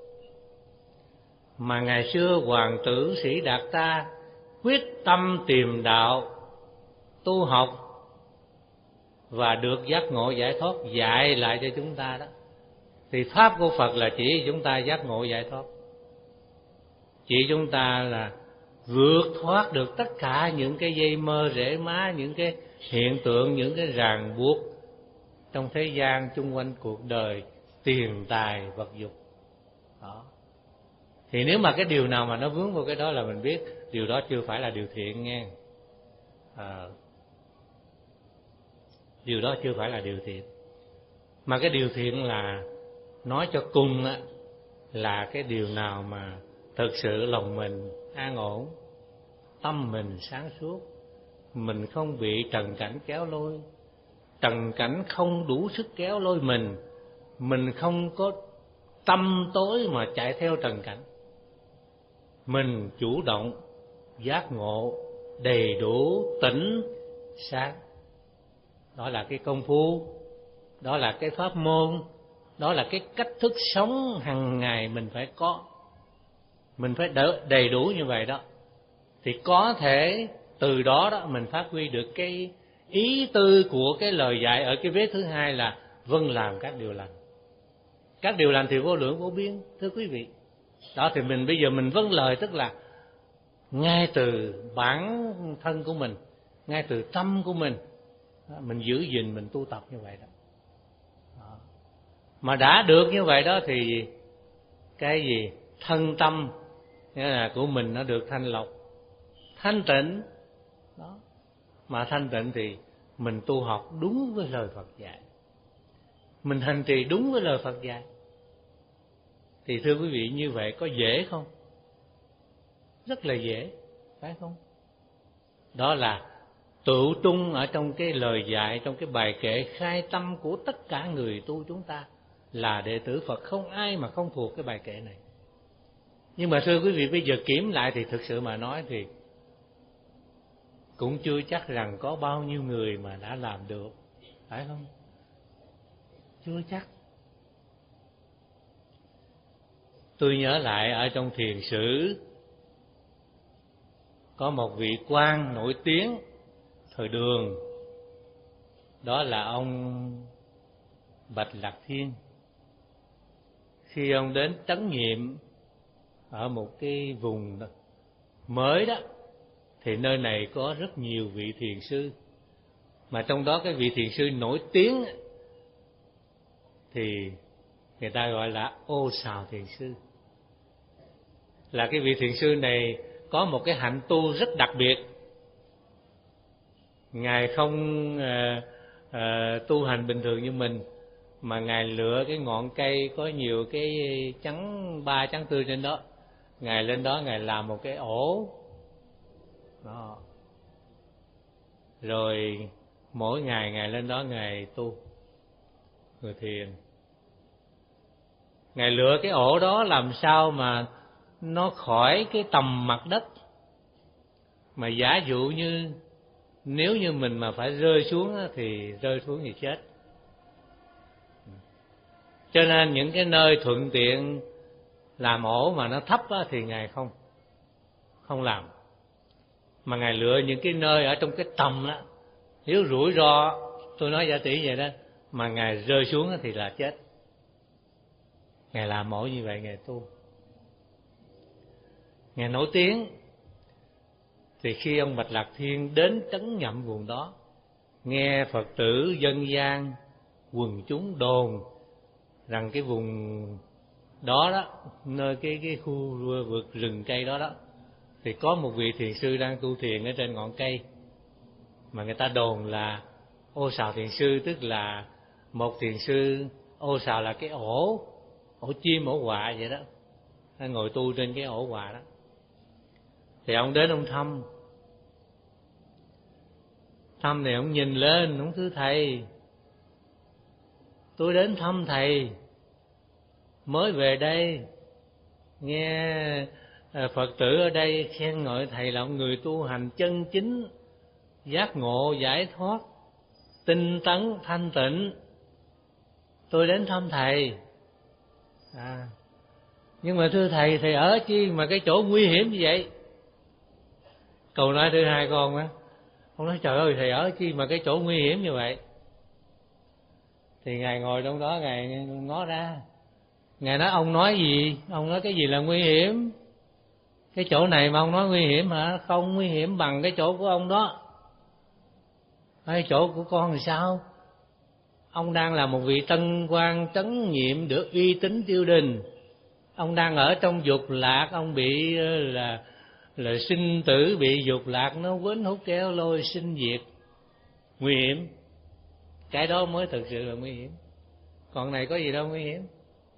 mà ngày xưa Hoàng tử Sĩ Đạt Ta quyết tâm tìm đạo, tu học và được giác ngộ giải thoát dạy lại cho chúng ta đó. Thì pháp của Phật là chỉ chúng ta giác ngộ giải thoát, chỉ chúng ta là vượt thoát được tất cả những cái dây mơ rễ má, những cái hiện tượng, những cái ràng buộc trong thế gian chung quanh cuộc đời, tiền tài vật dục. Đó. Thì nếu mà cái điều nào mà nó vướng vào cái đó là mình biết điều đó chưa phải là điều thiện nghe. À, điều đó chưa phải là điều thiện. Mà cái điều thiện là nói cho cùng á, là cái điều nào mà thực sự lòng mình an ổn, tâm mình sáng suốt, mình không bị trần cảnh kéo lôi, trần cảnh không đủ sức kéo lôi mình, mình không có tâm tối mà chạy theo trần cảnh. Mình chủ động giác ngộ đầy đủ tỉnh sáng, đó là cái công phu, đó là cái pháp môn, đó là cái cách thức sống hàng ngày mình phải có. Mình phải đỡ đầy đủ như vậy đó, thì có thể từ đó đó mình phát huy được cái ý tư của cái lời dạy ở cái vế thứ hai là vâng làm các điều lành. Các điều lành thì vô lượng vô biên, thưa quý vị. Đó thì mình bây giờ mình vâng lời, tức là ngay từ bản thân của mình, ngay từ tâm của mình, mình giữ gìn, mình tu tập như vậy đó. Đó. Mà đã được như vậy đó thì cái gì thân tâm nghĩa là của mình nó được thanh lọc, thanh tịnh đó. Mà thanh tịnh thì mình tu học đúng với lời Phật dạy, mình hành trì đúng với lời Phật dạy. Thì thưa quý vị, như vậy có dễ không? Rất là dễ, phải không? Đó là tự trung ở trong cái lời dạy, trong cái bài kệ khai tâm của tất cả người tu chúng ta là đệ tử Phật, không ai mà không thuộc cái bài kệ này. Nhưng mà thưa quý vị, bây giờ kiểm lại thì thực sự mà nói thì cũng chưa chắc rằng có bao nhiêu người mà đã làm được, phải không? Chưa chắc. Tôi nhớ lại ở trong thiền sử có một vị quan nổi tiếng thời Đường, đó là ông Bạch Lạc Thiên. Khi ông đến trấn nhiệm ở một cái vùng mới đó, thì nơi này có rất nhiều vị thiền sư, mà trong đó cái vị thiền sư nổi tiếng thì người ta gọi là Ô Sào thiền sư. Là cái vị thiền sư này có một cái hạnh tu rất đặc biệt. Ngài không uh, uh, tu hành bình thường như mình, mà Ngài lựa cái ngọn cây có nhiều cái trắng ba trắng tươi trên đó, Ngài lên đó Ngài làm một cái ổ đó. Rồi mỗi ngày Ngài lên đó Ngài tu, người thiền. Ngài lựa cái ổ đó làm sao mà nó khỏi cái tầm mặt đất, mà giả dụ như nếu như mình mà phải rơi xuống thì rơi xuống thì chết. Cho nên những cái nơi thuận tiện làm ổ mà nó thấp thì Ngài không không làm, mà Ngài lựa những cái nơi ở trong cái tầm đó, nếu rủi ro, tôi nói giả tỷ vậy đó, mà Ngài rơi xuống thì là chết. Ngài làm ổ như vậy, Ngài tu. Ngài nổi tiếng thì khi ông Bạch Lạc Thiên đến trấn nhậm vùng đó, nghe Phật tử dân gian quần chúng đồn rằng cái vùng đó đó, nơi cái cái khu vực rừng cây đó đó, thì có một vị thiền sư đang tu thiền ở trên ngọn cây, mà người ta đồn là Ô Sào thiền sư, tức là một thiền sư. Ô Sào là cái ổ ổ chim, ổ quạ vậy đó, đang ngồi tu trên cái ổ quạ đó. Thì ông đến ông thăm thăm thì ông nhìn lên, ông thưa thầy, tôi đến thăm thầy, mới về đây nghe Phật tử ở đây khen ngợi thầy là một người tu hành chân chính, giác ngộ giải thoát, tinh tấn thanh tịnh, tôi đến thăm thầy. À, nhưng mà thưa thầy, thầy ở chi mà cái chỗ nguy hiểm như vậy? Câu nói thứ hai con á, ông nói trời ơi, thầy ở chi mà cái chỗ nguy hiểm như vậy? Thì Ngài ngồi trong đó, Ngài ngó ra, Ngài nói ông nói gì? Ông nói cái gì là nguy hiểm? Cái chỗ này mà ông nói nguy hiểm hả? Không nguy hiểm bằng cái chỗ của ông đó. Cái chỗ của con thì sao? Ông đang là một vị tân quan trấn nhiệm được uy tín triều đình, ông đang ở trong dục lạc, ông bị là là sinh tử, bị dục lạc nó quấn hút kéo lôi sinh diệt, nguy hiểm. Cái đó mới thực sự là nguy hiểm, còn này có gì đâu nguy hiểm.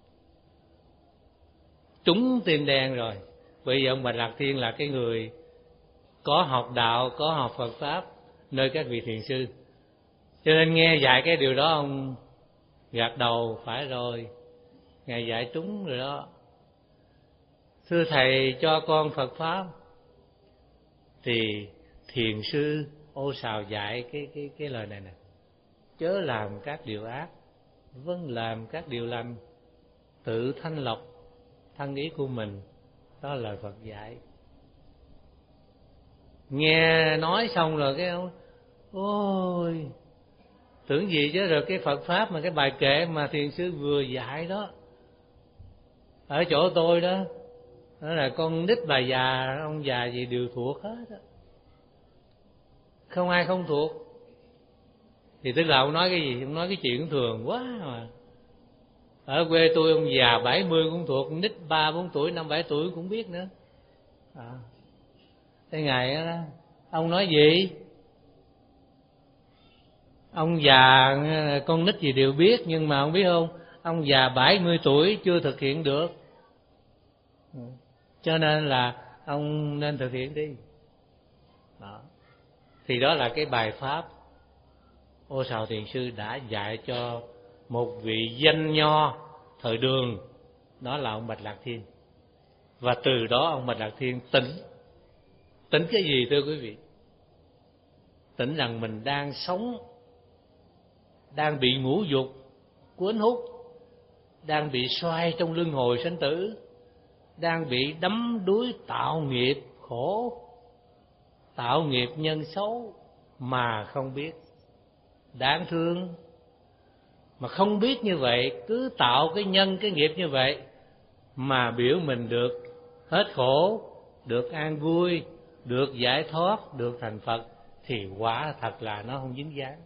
Trúng tim đen rồi. Bây giờ ông Bạch Lạc Thiên là cái người có học đạo, có học Phật pháp nơi các vị thiền sư, cho nên nghe dạy cái điều đó ông gật đầu, phải rồi, Ngài dạy trúng rồi đó. Thưa thầy cho con Phật pháp. Thì thiền sư Ô Sào dạy cái cái cái lời này nè: chớ làm các điều ác, vâng làm các điều lành, tự thanh lọc thân ý của mình. Đó là lời Phật dạy. Nghe nói xong rồi cái ông ôi tưởng gì chứ, rồi cái Phật pháp mà cái bài kệ mà thiền sư vừa dạy đó ở chỗ tôi đó, đó là con nít bà già ông già gì đều thuộc hết đó, không ai không thuộc. Thì tức là ông nói cái gì? Ông nói cái chuyện thường quá mà. Ở quê tôi ông già bảy mươi cũng thuộc, nít ba bốn tuổi năm bảy tuổi cũng biết nữa. À, cái ngày đó, đó ông nói gì? Ông già con nít gì đều biết, nhưng mà ông biết không, ông già bảy mươi tuổi chưa thực hiện được. Cho nên là ông nên thực hiện đi. Đó. Thì đó là cái bài pháp Ô Sào Thiền Sư đã dạy cho một vị danh nho thời Đường, đó là ông Bạch Lạc Thiên. Và từ đó ông Bạch Lạc Thiên tỉnh. Tỉnh cái gì thưa quý vị? Tỉnh rằng mình đang sống, đang bị ngũ dục cuốn hút, đang bị xoay trong luân hồi sinh tử, đang bị đắm đuối tạo nghiệp khổ, tạo nghiệp nhân xấu mà không biết. Đáng thương. Mà không biết như vậy, cứ tạo cái nhân cái nghiệp như vậy mà biểu mình được hết khổ, được an vui, được giải thoát, được thành Phật, thì quả thật là nó không dính dáng.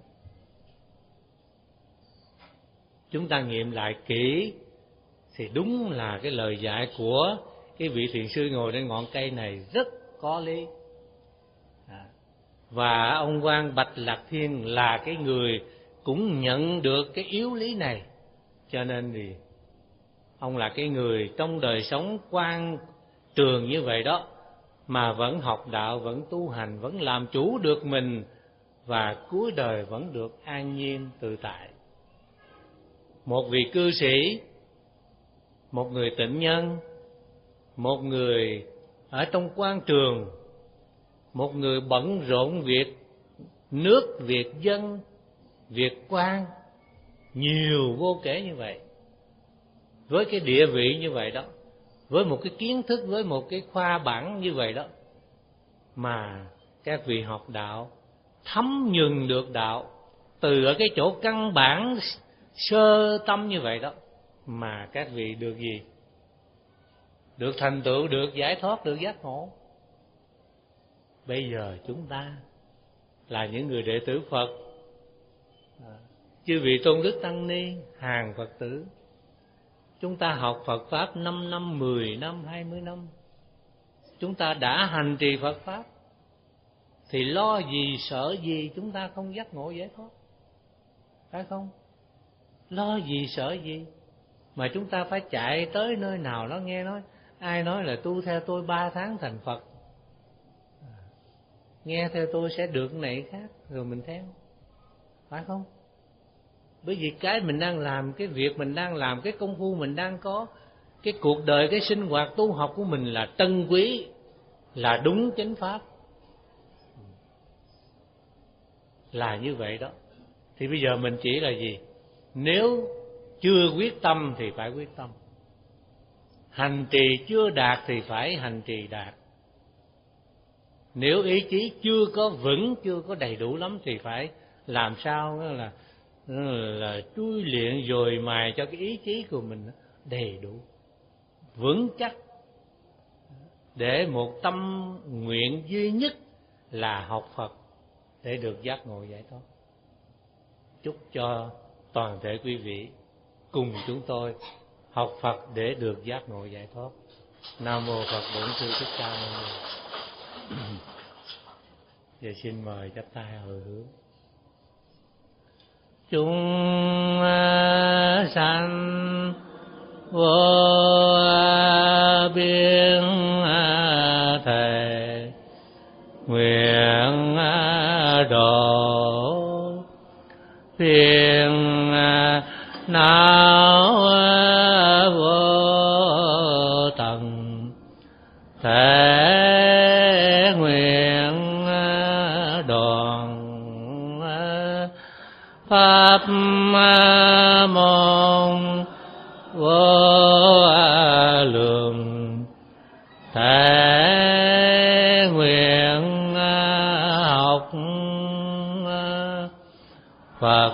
Chúng ta nghiệm lại kỹ thì đúng là cái lời dạy của cái vị thiền sư ngồi trên ngọn cây này rất có lý. À, và ông Quan Bạch Lạc Thiên là cái người cũng nhận được cái yếu lý này, cho nên thì ông là cái người trong đời sống quan trường như vậy đó mà vẫn học đạo, vẫn tu hành, vẫn làm chủ được mình, và cuối đời vẫn được an nhiên tự tại. Một vị cư sĩ, một người tịnh nhân, một người ở trong quan trường, một người bận rộn việc nước, việc dân, việc quan, nhiều vô kể như vậy, với cái địa vị như vậy đó, với một cái kiến thức, với một cái khoa bảng như vậy đó, mà các vị học đạo thấm nhuần được đạo từ ở cái chỗ căn bản sơ tâm như vậy đó, mà các vị được gì? Được thành tựu, được giải thoát, được giác ngộ. Bây giờ chúng ta là những người đệ tử Phật, chư vị tôn đức tăng ni, hàng Phật tử, chúng ta học Phật pháp năm năm, mười năm, hai mươi năm, chúng ta đã hành trì Phật pháp, thì lo gì sợ gì chúng ta không giác ngộ giải thoát, phải không? Lo gì sợ gì mà chúng ta phải chạy tới nơi nào đó nghe nói ai nói là tu theo tôi ba tháng thành Phật, nghe theo tôi sẽ được cái này khác, rồi mình theo, phải không? Bởi vì cái mình đang làm, cái việc mình đang làm, cái công phu mình đang có, cái cuộc đời, cái sinh hoạt tu học của mình là trân quý, là đúng chánh pháp, là như vậy đó. Thì bây giờ mình chỉ là gì? Nếu chưa quyết tâm thì phải quyết tâm, hành trì chưa đạt thì phải hành trì đạt. Nếu ý chí chưa có vững, chưa có đầy đủ lắm thì phải làm sao là là chui luyện dồi mài cho cái ý chí của mình đầy đủ, vững chắc, để một tâm nguyện duy nhất là học Phật để được giác ngộ giải thoát. Chúc cho toàn thể quý vị cùng chúng tôi học Phật để được giác ngộ giải thoát. Nam mô Phật Bổn Sư Thích Ca Mâu Ni. Giờ xin mời chắp tay hồi hướng. Chúng sanh vô biên thệ nguyện độ phiền não pháp môn vô lượng, thể nguyện học Phật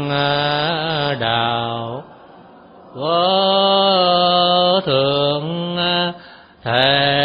đạo vô thượng, thể